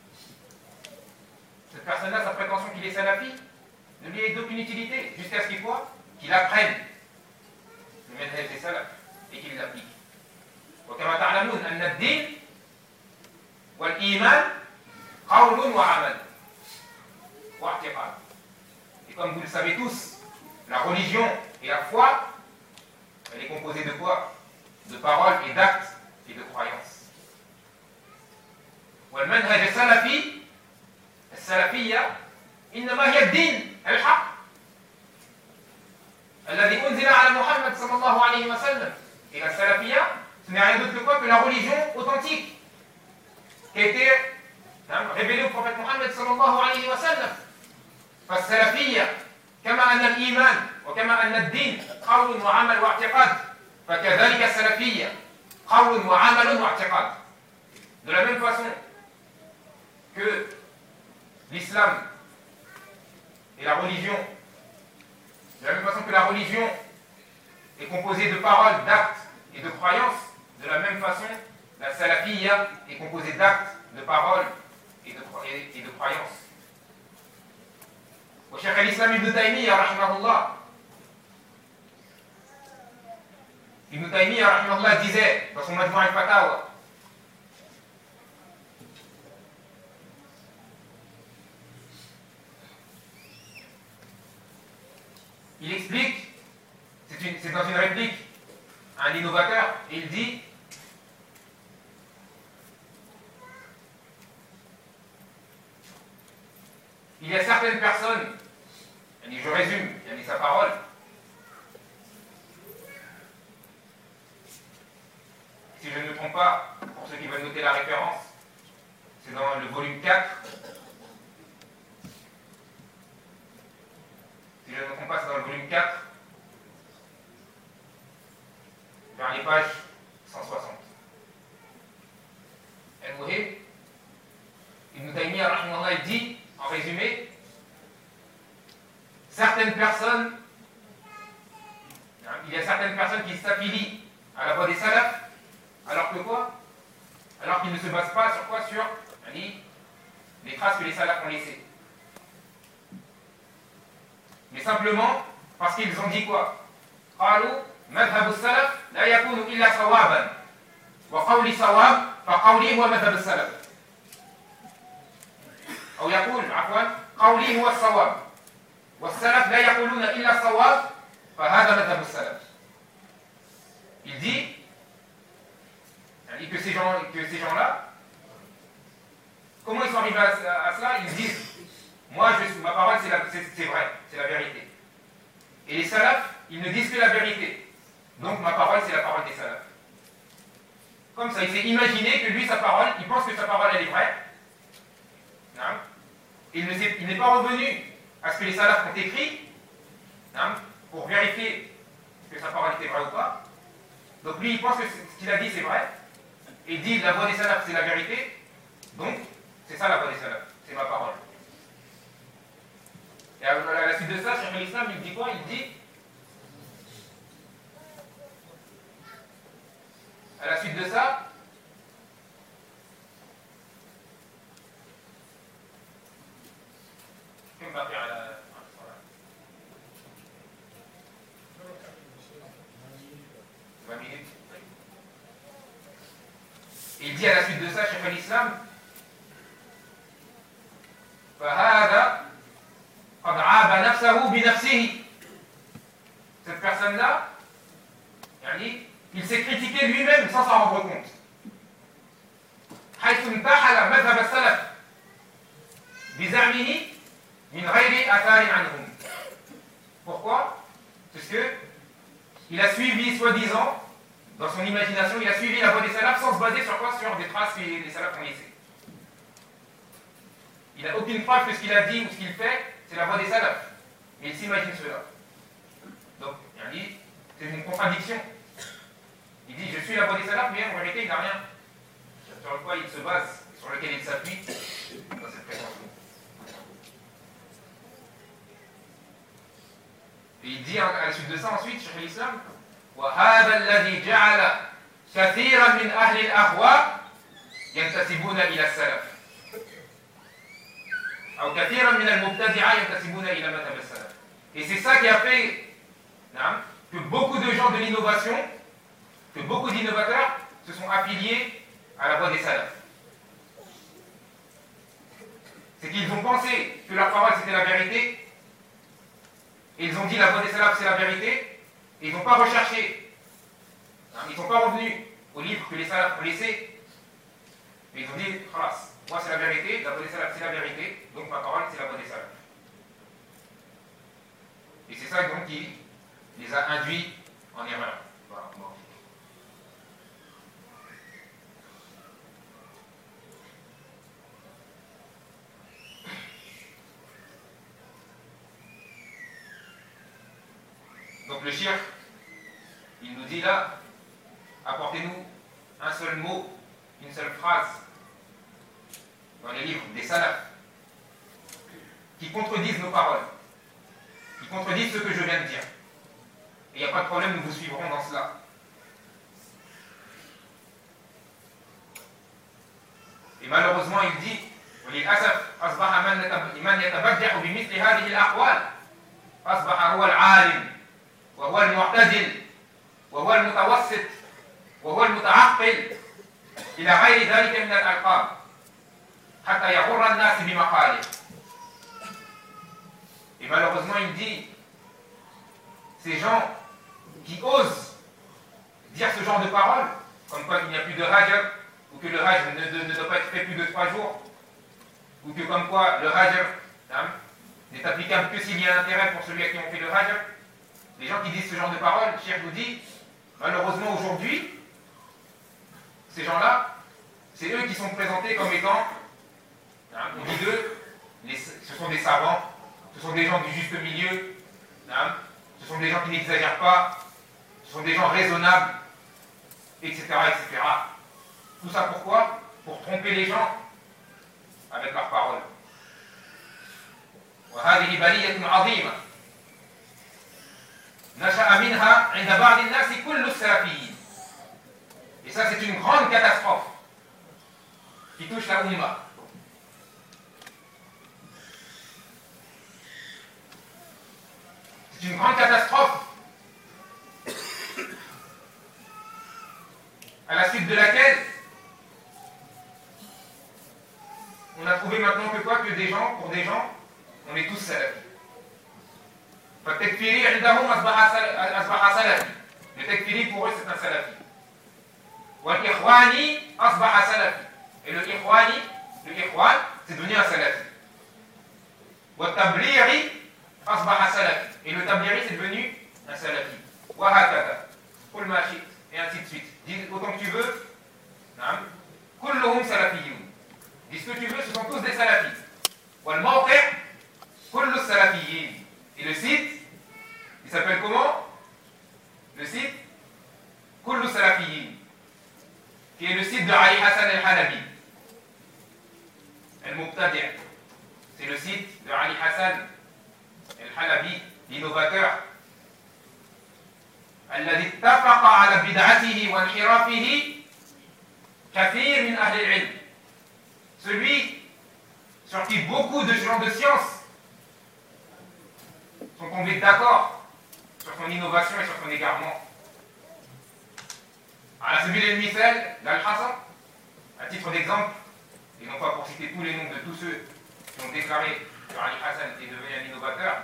Cette personne-là, sa prétention qu'il est salafi, ne lui est d'aucune utilité, jusqu'à ce qu'il quoi? Qu'il apprenne le manhaj des salafs et qu'il l'applique. وكما تعلمون أن الدين والإيمان قول وعمل واعتقاد. Et comme vous le savez tous, la religion et la foi, elle est composée de quoi? De paroles et d'actes et de croyances. والمنهج السلفي السلفية إنما هي الدين الحق الذي أنزل على محمد صلى الله عليه وسلم. Et la salafiyya, ce n'est rien d'autre que quoi? Que la religion authentique qui a été révélée au prophète Mohammed sallallahu alayhi wa sallam. فالسلفية كما أن الإيمان وكما أن الدين قول وعمل واعتقاد فكذلك السلفية قول وعمل واعتقاد. De la même façon que l'islam et la religion, de la même façon que la religion est composée de paroles, d'actes et de croyances, de la même façon, la salafiyya est composée d'actes, de paroles et de, et, et de croyances. Au Cheikh al-Islam Ibn Taymiyyah, rahimahullah, Ibn Taymiyyah, rahimahullah, disait dans son Majmu' al-Fatawa, il explique, c'est dans une réplique à un innovateur, et il dit il y a certaines personnes, je résume, il a dit sa parole, si je ne me trompe pas, pour ceux qui veulent noter la référence, c'est dans le volume quatre, si je ne me trompe pas, c'est dans le volume quatre, vers les pages cent soixante. El-Muhim, Ibn Taymiyyah, rahimahullah, il dit, en résumé, certaines personnes, il y a certaines personnes qui s'affilient à la voie des salafs, alors que quoi? Alors qu'ils ne se basent pas sur quoi? Sur les traces que les salafs ont laissées. Mais simplement parce qu'ils ont dit quoi? قالوا مذهب السلف لا يكون إلا صوابا وقولي صواب فقولي هو مذهب السلف. أو يقول عفوا قولي هو الصواب والسلف لا يقولون إلا الصواب فهذا مذهب السلف. Il dit que ces gens, que ces gens-là, comment ils sont arrivés à, à cela? Ils disent moi, je, ma parole c'est vrai, c'est la vérité. Et les salafs, ils ne disent que la vérité. Donc ma parole c'est la parole des salafs. Comme ça, il s'est imaginé que lui, sa parole, il pense que sa parole elle est vraie. Non. Il n'est pas revenu à ce que les salafs ont écrit, non, pour vérifier que sa parole était vraie ou pas. Donc lui, il pense que ce qu'il a dit c'est vrai. Et il dit la voix des salafs c'est la vérité. Donc c'est ça la voix des salafs, c'est ma parole. Et à la suite de ça, Cheikh l'Islam, il dit quoi? Il dit à la suite de ça, dit à la suite de ça, Cheikh al-Islam, فهذا قد عاب نفسه بنفسه. Cette personne-là, il s'est critiqué lui-même sans s'en rendre compte. حيث انتحل مذهب السلف بزعمه من غير آثار عنهم. Pourquoi? Parce que il a suivi, soi-disant, dans son imagination, il a suivi la voie des salafs sans se baser sur quoi? Sur des traces que les salafs ont laissées. Il n'a aucune preuve que ce qu'il a dit ou ce qu'il fait, c'est la voie des salafs. Mais il s'imagine cela. Donc, il dit, c'est une contradiction. Il dit, je suis la voie des salafs, mais en vérité, il n'a rien. Sur le quoi il se base, sur lequel il s'appuie dans cette prétention. Et il dit à la suite de ça ensuite, Cheikh l'Islam, وهذا الذي جعل كثيرا من أهل الأهواء ينتسبون إلى السلف أو كثيرا من المبتدعة ينتسبون إلى مذهب السلف. Et c'est ça qui a fait que beaucoup de gens de l'innovation, que beaucoup d'innovateurs se sont affiliés à la voie des salafs. C'est qu'ils ont pensé que leur parole c'était la vérité, et ils ont dit la voie des salafs c'est la vérité, et ils n'ont pas recherché. Ils ne sont pas revenus au livre que les salafs ont laissé, mais ils ont dit, khalas, moi c'est la vérité, la voie des salafs c'est la vérité, donc ma parole c'est la voie des salafs. Et c'est ça donc qui les a induits en erreur. Voilà. Bon. Donc le shirk, il nous dit là, apportez-nous un seul mot, une seule phrase dans les livres des salafs qui contredisent nos paroles, qui contredisent ce que je viens de dire. Et il n'y a pas de problème, nous vous suivrons dans cela. Et malheureusement, il dit, وللأسف أصبح من يتبجح بمثل هذه الأقوال أصبح هو العالم وهو المعتدل وهو المتوسط وهو المتعقل إلى غير ذلك من الألقاب حتى يغر الناس بمقاله. Et malheureusement, il dit, ces gens qui osent dire ce genre de paroles, comme quoi il n'y a plus de rajab, ou que le rajab ne, ne, ne doit pas être fait plus de trois jours, ou que comme quoi le rajab hein, n'est applicable que s'il y a intérêt pour celui à qui on fait le rajab. Les gens qui disent ce genre de paroles, Cheikh vous dit, malheureusement aujourd'hui, ces gens-là, c'est eux qui sont présentés comme étant, hein, on dit d'eux, ce sont des savants, ce sont des gens du juste milieu, hein, ce sont des gens qui n'exagèrent pas, ce sont des gens raisonnables, et cetera, et cetera. Tout ça pourquoi? Pour tromper les gens avec leurs paroles. وهذه بلية عظيمة نشأ منها عند بعض الناس كل السلفيين. Et ça c'est une grande catastrophe qui touche la Ummah. C'est une grande catastrophe à la suite de laquelle on a trouvé maintenant que quoi? Que des gens, pour des gens, on est tous salafis. فالتكفيري عندهم أصبح سلفي. Le takfiri pour eux c'est un salafi. والإخواني أصبح سلفي. Et le إخواني, le إخوان, c'est devenu un salafi. والتبليغي أصبح سلفي. Et le tabliغي c'est devenu un salafi. وهكذا. قل ما شئت. Et ainsi de suite. Dis autant que tu veux. نعم. كلهم سلفيون. Dis ce que tu veux, ce sont tous des salafis. والموقع كل السلفيين. Et le site, il s'appelle comment? Le site كل السلفيين, qui est le site de Ali Hassan al-Halabi, al-Mubtadi'. C'est le site de Ali Hassan al-Halabi, l'innovateur, الذي اتفق على بدعته وانحرافه كثير من أهل العلم. Celui sur qui beaucoup de gens de science sont tombés d'accord sur son innovation et sur son égarement. على سبيل المثال الحسن À titre d'exemple, et non pas pour citer tous les noms de tous ceux qui ont déclaré que Ali Hassan est devenu un innovateur,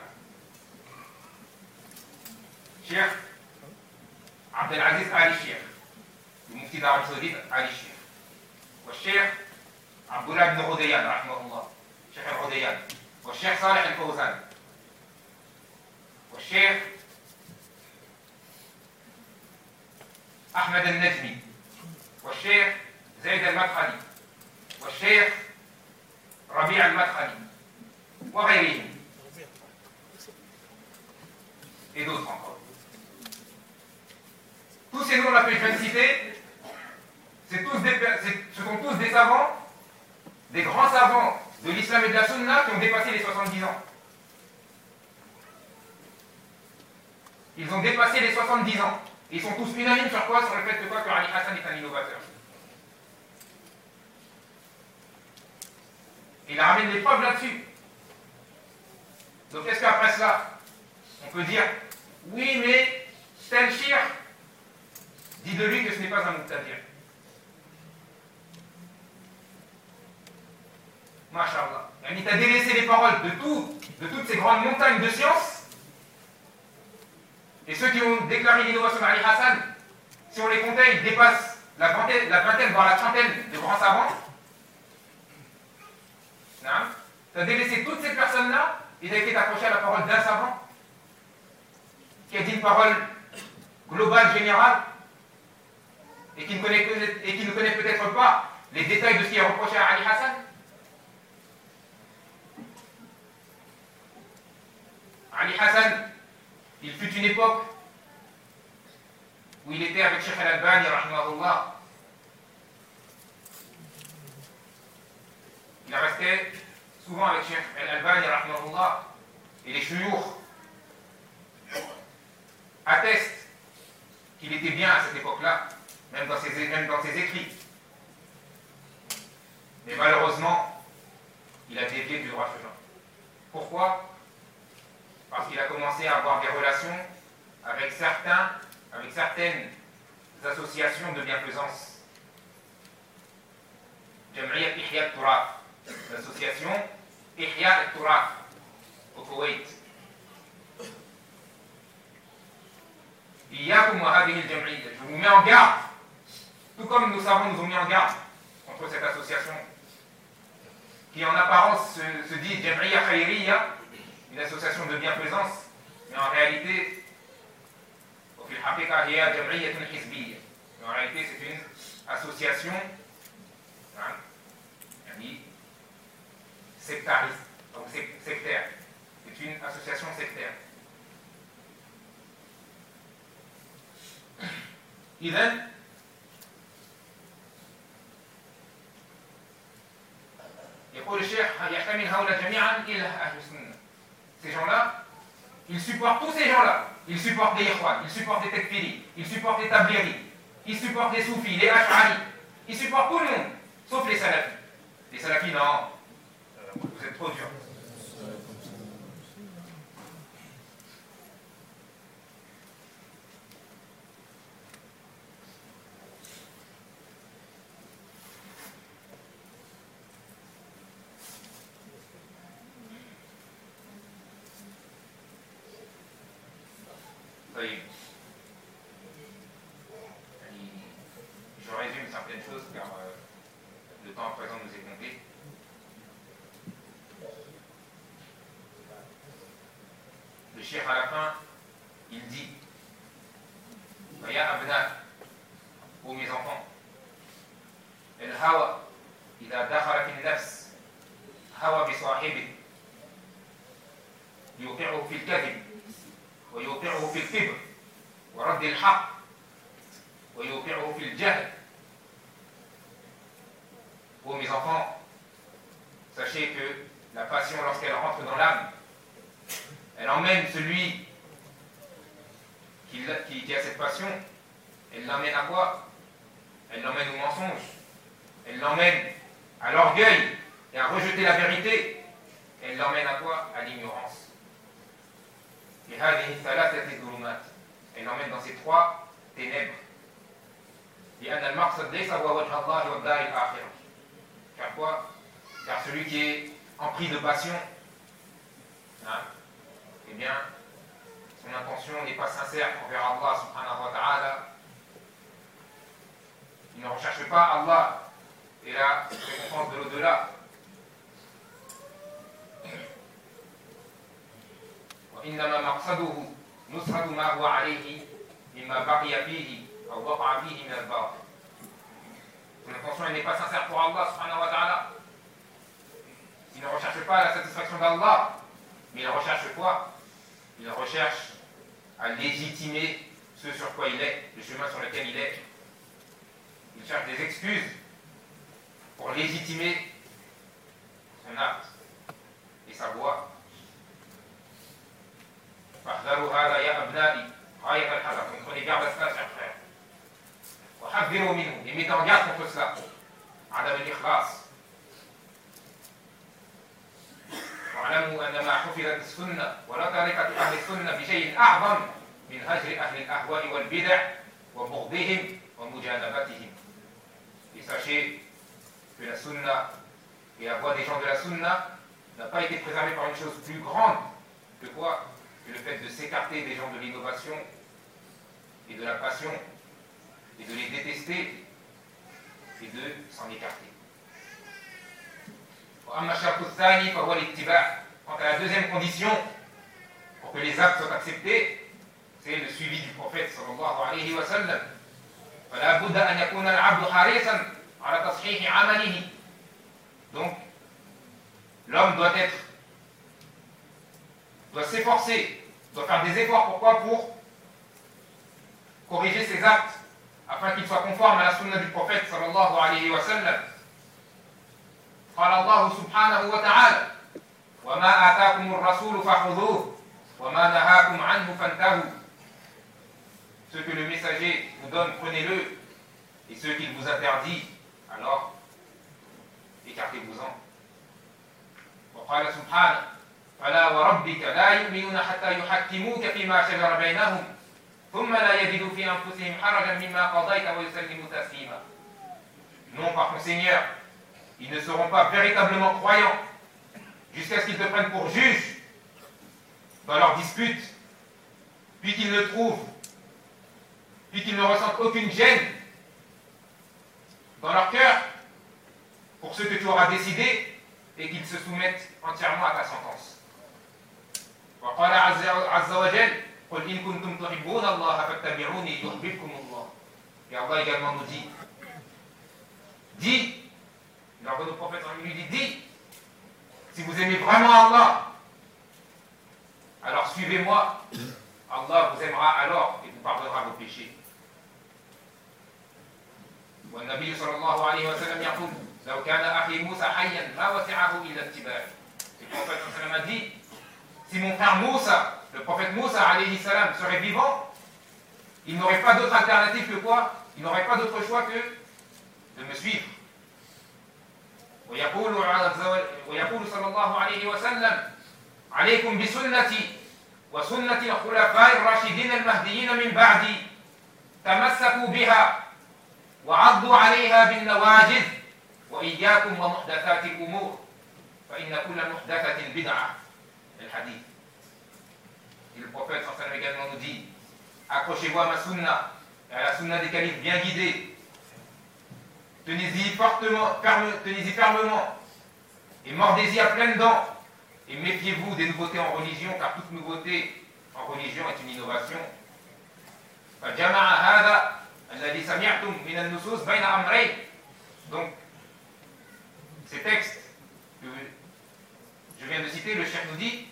Cheikh Abdelaziz Ali Cheikh, le mufti d'Arabie Saoudite Ali Cheikh, والشيخ عبد الله بن غديان رحمه الله شيخ الغديان, والشيخ صالح الفوزان, والشيخ أحمد النجمي, والشيخ زيد المدخلي, والشيخ ربيع المدخلي, وغيرهم, et d'autres encore. Tous ces noms-là que je viens de citer, c'est tous des, ce sont tous des savants, des grands savants de l'islam et de la sunna qui ont dépassé les soixante-dix ans. Ils ont dépassé les soixante-dix ans. Ils sont tous unanimes sur quoi? Sur le fait que quoi que Ali Hassan est un innovateur. Il ramène des preuves là-dessus. Donc est-ce qu'après cela, on peut dire, oui mais tel shir dit de lui que ce n'est pas un muqtadir. Masha'Allah. Il t'a délaissé les paroles de, tout, de toutes ces grandes montagnes de science. Et ceux qui ont déclaré l'innovation d'Ali Hassan, si on les comptait, ils dépassent la vingtaine, la vingtaine voire la trentaine de grands savants. Tu as délaissé toutes ces personnes-là et tu as été accroché à la parole d'un savant qui a dit une parole globale, générale, et qui ne connaît, et qui ne connaît peut-être pas les détails de ce qui est reproché à Ali Hassan. Ali Hassan, il fut une époque où il était avec Cheikh Al-Albani, rahimahullah. Il restait souvent avec Cheikh Al-Albani, rahimahullah, et les chouyours attestent qu'il était bien à cette époque-là, même dans ses, même dans ses écrits. Mais malheureusement, il a dévié du droit chemin. Pourquoi? Parce qu'il a commencé à avoir des relations avec certains, avec certaines associations de bienfaisance. Jam'iyat Ihya al-Turaf, l'association Ihya al-Turaf au Koweït. Iyyakum wa hadhihi al-jam'iyya. Je vous mets en garde, tout comme nos savants nous ont mis en garde contre cette association qui en apparence se, se dit Jam'iyya Khayriyya, une association de bienfaisance, mais en réalité, mais en réalité c'est une association hein, sectariste, donc sectaire. C'est une association sectaire. إذن يقول الشيخ يحتمل هؤلاء جميعا إلى أهل السنة. Ces gens-là, ils supportent tous ces gens-là. Ils supportent les Ikhwan, ils supportent les Tekfiri, ils supportent les Tabliri, ils supportent les Soufis, les Ash'ari. Ils supportent tout le monde, sauf les Salafis. Les Salafis, non. Vous êtes trop durs. Je résume certaines choses car euh, le temps à présent nous est compté. Le cheikh à la fin, il dit Ya abna, ô mes enfants, el hawa, idha dakhala fi nafs, hawa bi sahibi, yuqi'uhu fi al-kadhib, wa yuqi'uhu fi al-kibr, wa radd al-haqq, wa yuqi'uhu fi al-jahl. Ô mes enfants, sachez que la passion, lorsqu'elle rentre dans l'âme, elle emmène celui qui, qui, qui a cette passion, elle l'emmène à quoi? Elle l'emmène au mensonge, elle l'emmène à l'orgueil et à rejeter la vérité, elle l'emmène à quoi? À l'ignorance. Elle l'emmène dans ces trois ténèbres. لأن المقصد ليس هو وجه الله والدار الآخرة. Car quoi? Car celui qui est empris de passion, hein, eh bien, son intention n'est pas sincère envers Allah subhanahu wa ta'ala. Il ne recherche pas Allah et la récompense de l'au-delà. وإنما مقصده نصرة ما هو عليه مما بقي فيه أو وقع فيه من الباطل. Son intention n'est pas sincère pour Allah subhanahu wa ta'ala. Il ne recherche pas la satisfaction d'Allah, mais il recherche quoi? Il recherche à légitimer ce sur quoi il est, le chemin sur lequel il est. Il cherche des excuses pour légitimer son acte et sa voie. فاحذروا هذا يا أبنائي غاية الحذر. Prenez garde à cela, chers frères. وحذروا منه. Et mettez en garde contre cela. عدم الإخلاص. واعلموا أن ما حفظت السنة ولا طريقة أهل السنة بشيء أعظم من هجر أهل الأهواء والبدع وبغضهم ومجانبتهم. Et sachez que la sunna et la voie des gens de la sunna n'a pas été préservée par une chose plus grande que quoi? Que le fait de s'écarter des gens de l'innovation et de la passion et de les détester et de s'en écarter. Quant à la deuxième condition pour que les actes soient acceptés, c'est le suivi du prophète sallallahu alayhi wa sallam. Donc, l'homme doit être, doit s'efforcer, doit faire des efforts. Pourquoi? Pour corriger ses actes, afin qu'ils soient conformes à la sunna du prophète sallallahu alayhi wa sallam. قال الله سبحانه وتعالى وما آتاكم الرسول فخذوه وما نهاكم عنه فانتهوا. Ce que le messager vous donne, prenez-le, et ce qu'il vous interdit, alors écartez-vous-en. وقال سبحانه فلا وربك لا يؤمنون حتى يحكموك فيما شجر بينهم ثم لا يجدوا في أنفسهم حرجا مما قضيت ويسلموا تسليما. Non, par ton Seigneur, ils ne seront pas véritablement croyants jusqu'à ce qu'ils te prennent pour juge dans leur dispute, puis qu'ils ne trouvent, puis qu'ils ne ressentent aucune gêne dans leur cœur pour ce que tu auras décidé et qu'ils se soumettent entièrement à ta sentence. وقال عز وجل قل إن كنتم تحبون الله فاتبعوني يحببكم الله. Et Allah également nous dit, dis, il ordonne au prophète, il lui dit, dis, si vous aimez vraiment Allah, alors suivez-moi, Allah vous aimera alors et vous pardonnera vos péchés. والنبي صلى الله عليه وسلم يقول لو كان أخي موسى حيا ما وسعه إلا اتباعي. Le prophète sallam a dit, si mon frère Moussa, le prophète Moussa alayhi salam, serait vivant, il n'aurait pas d'autre alternative que quoi? Il n'aurait pas d'autre choix que de me suivre. ويقول ويقول صلى الله عليه وسلم عليكم بسنتي وسنة الخلفاء الراشدين المهديين من بعدي تمسكوا بها وعضوا عليها بالنواجذ وإياكم ومحدثات الأمور فإن كل محدثة بدعة. الحديث. Et le prophète sallallahu alayhi wa sallam également nous dit, accrochez-vous à ma sunna et à la sunna des califes bien guidés. Tenez-y fortement, ferme, tenez-y fermement et mordez-y à pleines dents et méfiez-vous des nouveautés en religion, car toute nouveauté en religion est une innovation. Donc, ces textes que je viens de citer, le cheikh nous dit,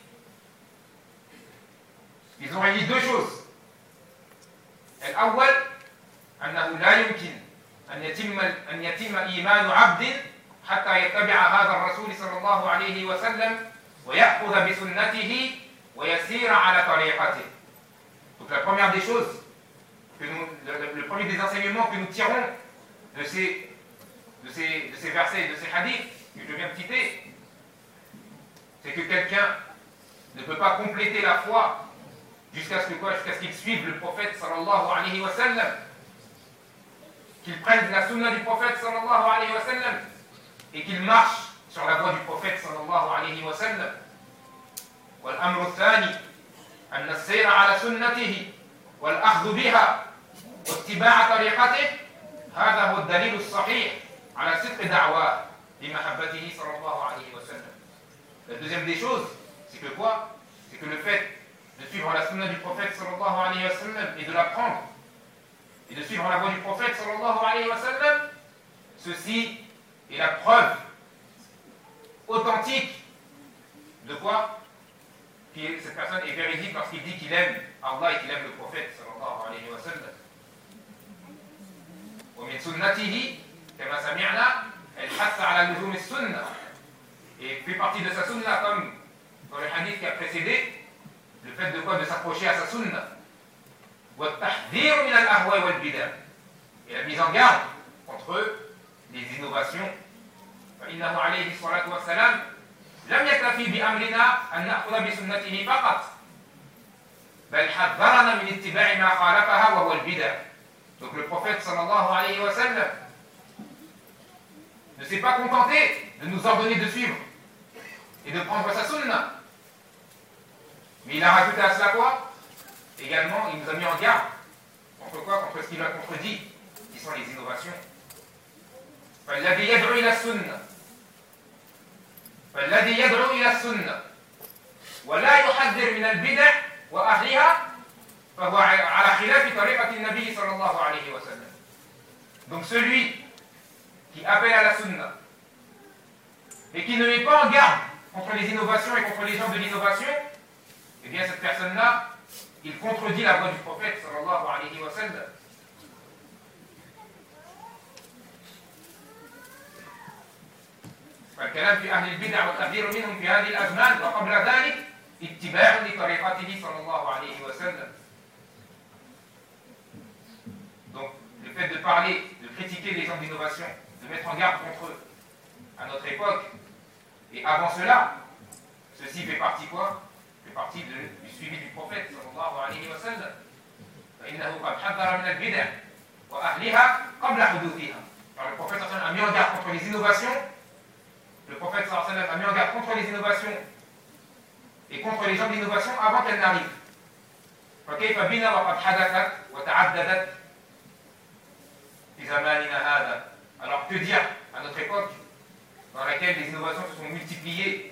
ils ont réuni deux choses. الأول أنه لا يمكن أن يتم أن يتم إيمان عبد حتى يتبع هذا الرسول صلى الله عليه وسلم ويأخذ بسنته ويسير على طريقته. Donc la première des choses, que nous, le, le premier des enseignements que nous tirons de ces, de ces, de ces versets, de ces hadiths que je viens de citer, c'est que quelqu'un ne peut pas compléter la foi jusqu'à ce que quoi, jusqu'à ce qu'il suive le prophète sallallahu alayhi wa sallam qu'ils prennent la sunna du prophète sallallahu alayhi wa sallam et qu'ils marchent sur la voie du prophète sallallahu alayhi wa sallam. والأمر الثاني أن السير على سنته والأخذ بها واتباع طريقته هذا هو الدليل الصحيح على صدق دعواه بمحبته صلى الله عليه وسلم. La deuxième des choses, c'est que quoi? C'est que le fait de suivre la sunna du prophète sallallahu alayhi wa sallam et de l'apprendre et de suivre la voie du prophète sallallahu alayhi wa sallam, ceci est la preuve authentique de quoi? Que cette personne est véridique parce qu'il dit qu'il aime Allah et qu'il aime le prophète sallallahu alayhi wa sallam. ومن سنته كما سمعنا الحث على لزوم السنة, et fait partie de sa sunna comme dans le hadith qui a précédé, le fait de quoi? De s'approcher à sa sunna. والتحذير من الأهواء والبدع, et la mise en garde contre les innovations. فإنه عليه الصلاة والسلام لم يكتفي بأمرنا أن نأخذ بسنته فقط بل حذرنا من اتباع ما خالفها وهو البدع. Donc le prophète sallallahu alayhi wa sallam ne s'est pas contenté de nous ordonner de suivre et de prendre sa sunna, mais il a rajouté à cela quoi? Également, il nous a mis en garde contre quoi? Contre ce qu'il a contredit, qui sont les innovations. فالذي يدعو إلى السنة فالذي يدعو إلى السنة ولا يحذر من البدع وأهلها فهو على خلاف طريقة النبي صلى الله عليه وسلم. Donc celui qui appelle à la sunna et qui ne met pas en garde contre les innovations et contre les gens de l'innovation, eh bien cette personne-là, il contredit la voie du prophète sallallahu alayhi wa sallam. فالكلام في أهل البدع والتحذير منهم في هذه الأزمان وقبل ذلك اتباع لطريقته صلى الله عليه وسلم. Donc le fait de parler, de critiquer les gens d'innovation, de mettre en garde contre eux à notre époque et avant cela, ceci fait partie quoi? Fait partie de, du suivi du prophète sallallahu alayhi wa sallam. فإنه قد حذر من البدع وأهلها قبل حدوثها. Alors le prophète sallallahu alayhi wa sallam a mis en garde contre les innovations. Le prophète sallallahu alayhi wa sallam a mis en garde contre les innovations et contre les gens d'innovation avant qu'elles n'arrivent. فكيف بنا وقد حدثت وتعددت في زماننا هذا. Alors que dire à notre époque dans laquelle les innovations se sont multipliées?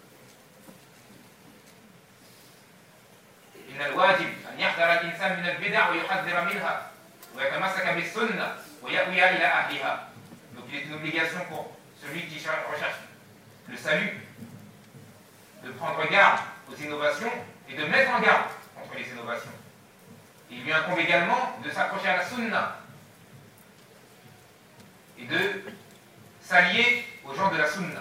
إن الواجب أن يحذر الإنسان من البدع ويحذر منها ويتمسك بالسنة ويأوي إلى أهلها. Donc il est une obligation pour celui qui recherche le salut de prendre garde aux innovations et de mettre en garde contre les innovations. Il lui incombe également de s'accrocher à la sunna et de s'allier aux gens de la sunna.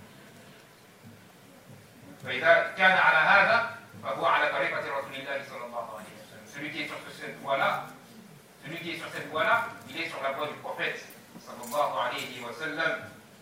فإذا كان على هذا فهو على طريقة رسول الله صلى الله عليه وسلم. Celui qui est sur cette voie-là, celui qui est sur cette voie-là, il est sur la voie du prophète صلى الله عليه وسلم.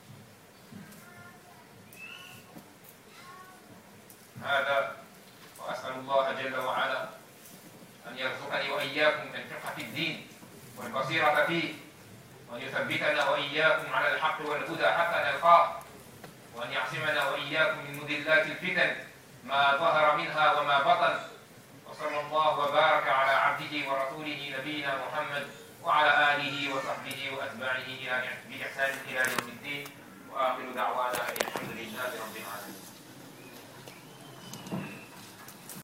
هذا وأسأل الله جل وعلا أن يرزقني وإياكم الفقه في الدين والبصيرة فيه وأن يثبتنا وإياكم على الحق والهدى حتى نلقاه وأن يعصمنا وإياكم من مضلات الفتن ما ظهر منها وما بطن. وصلى الله وبارك على عبده ورسوله نبينا محمد وعلى آله وصحبه وأتباعه بإحسان إلى يوم الدين. وآخر دعوانا الحمد لله رب العالمين.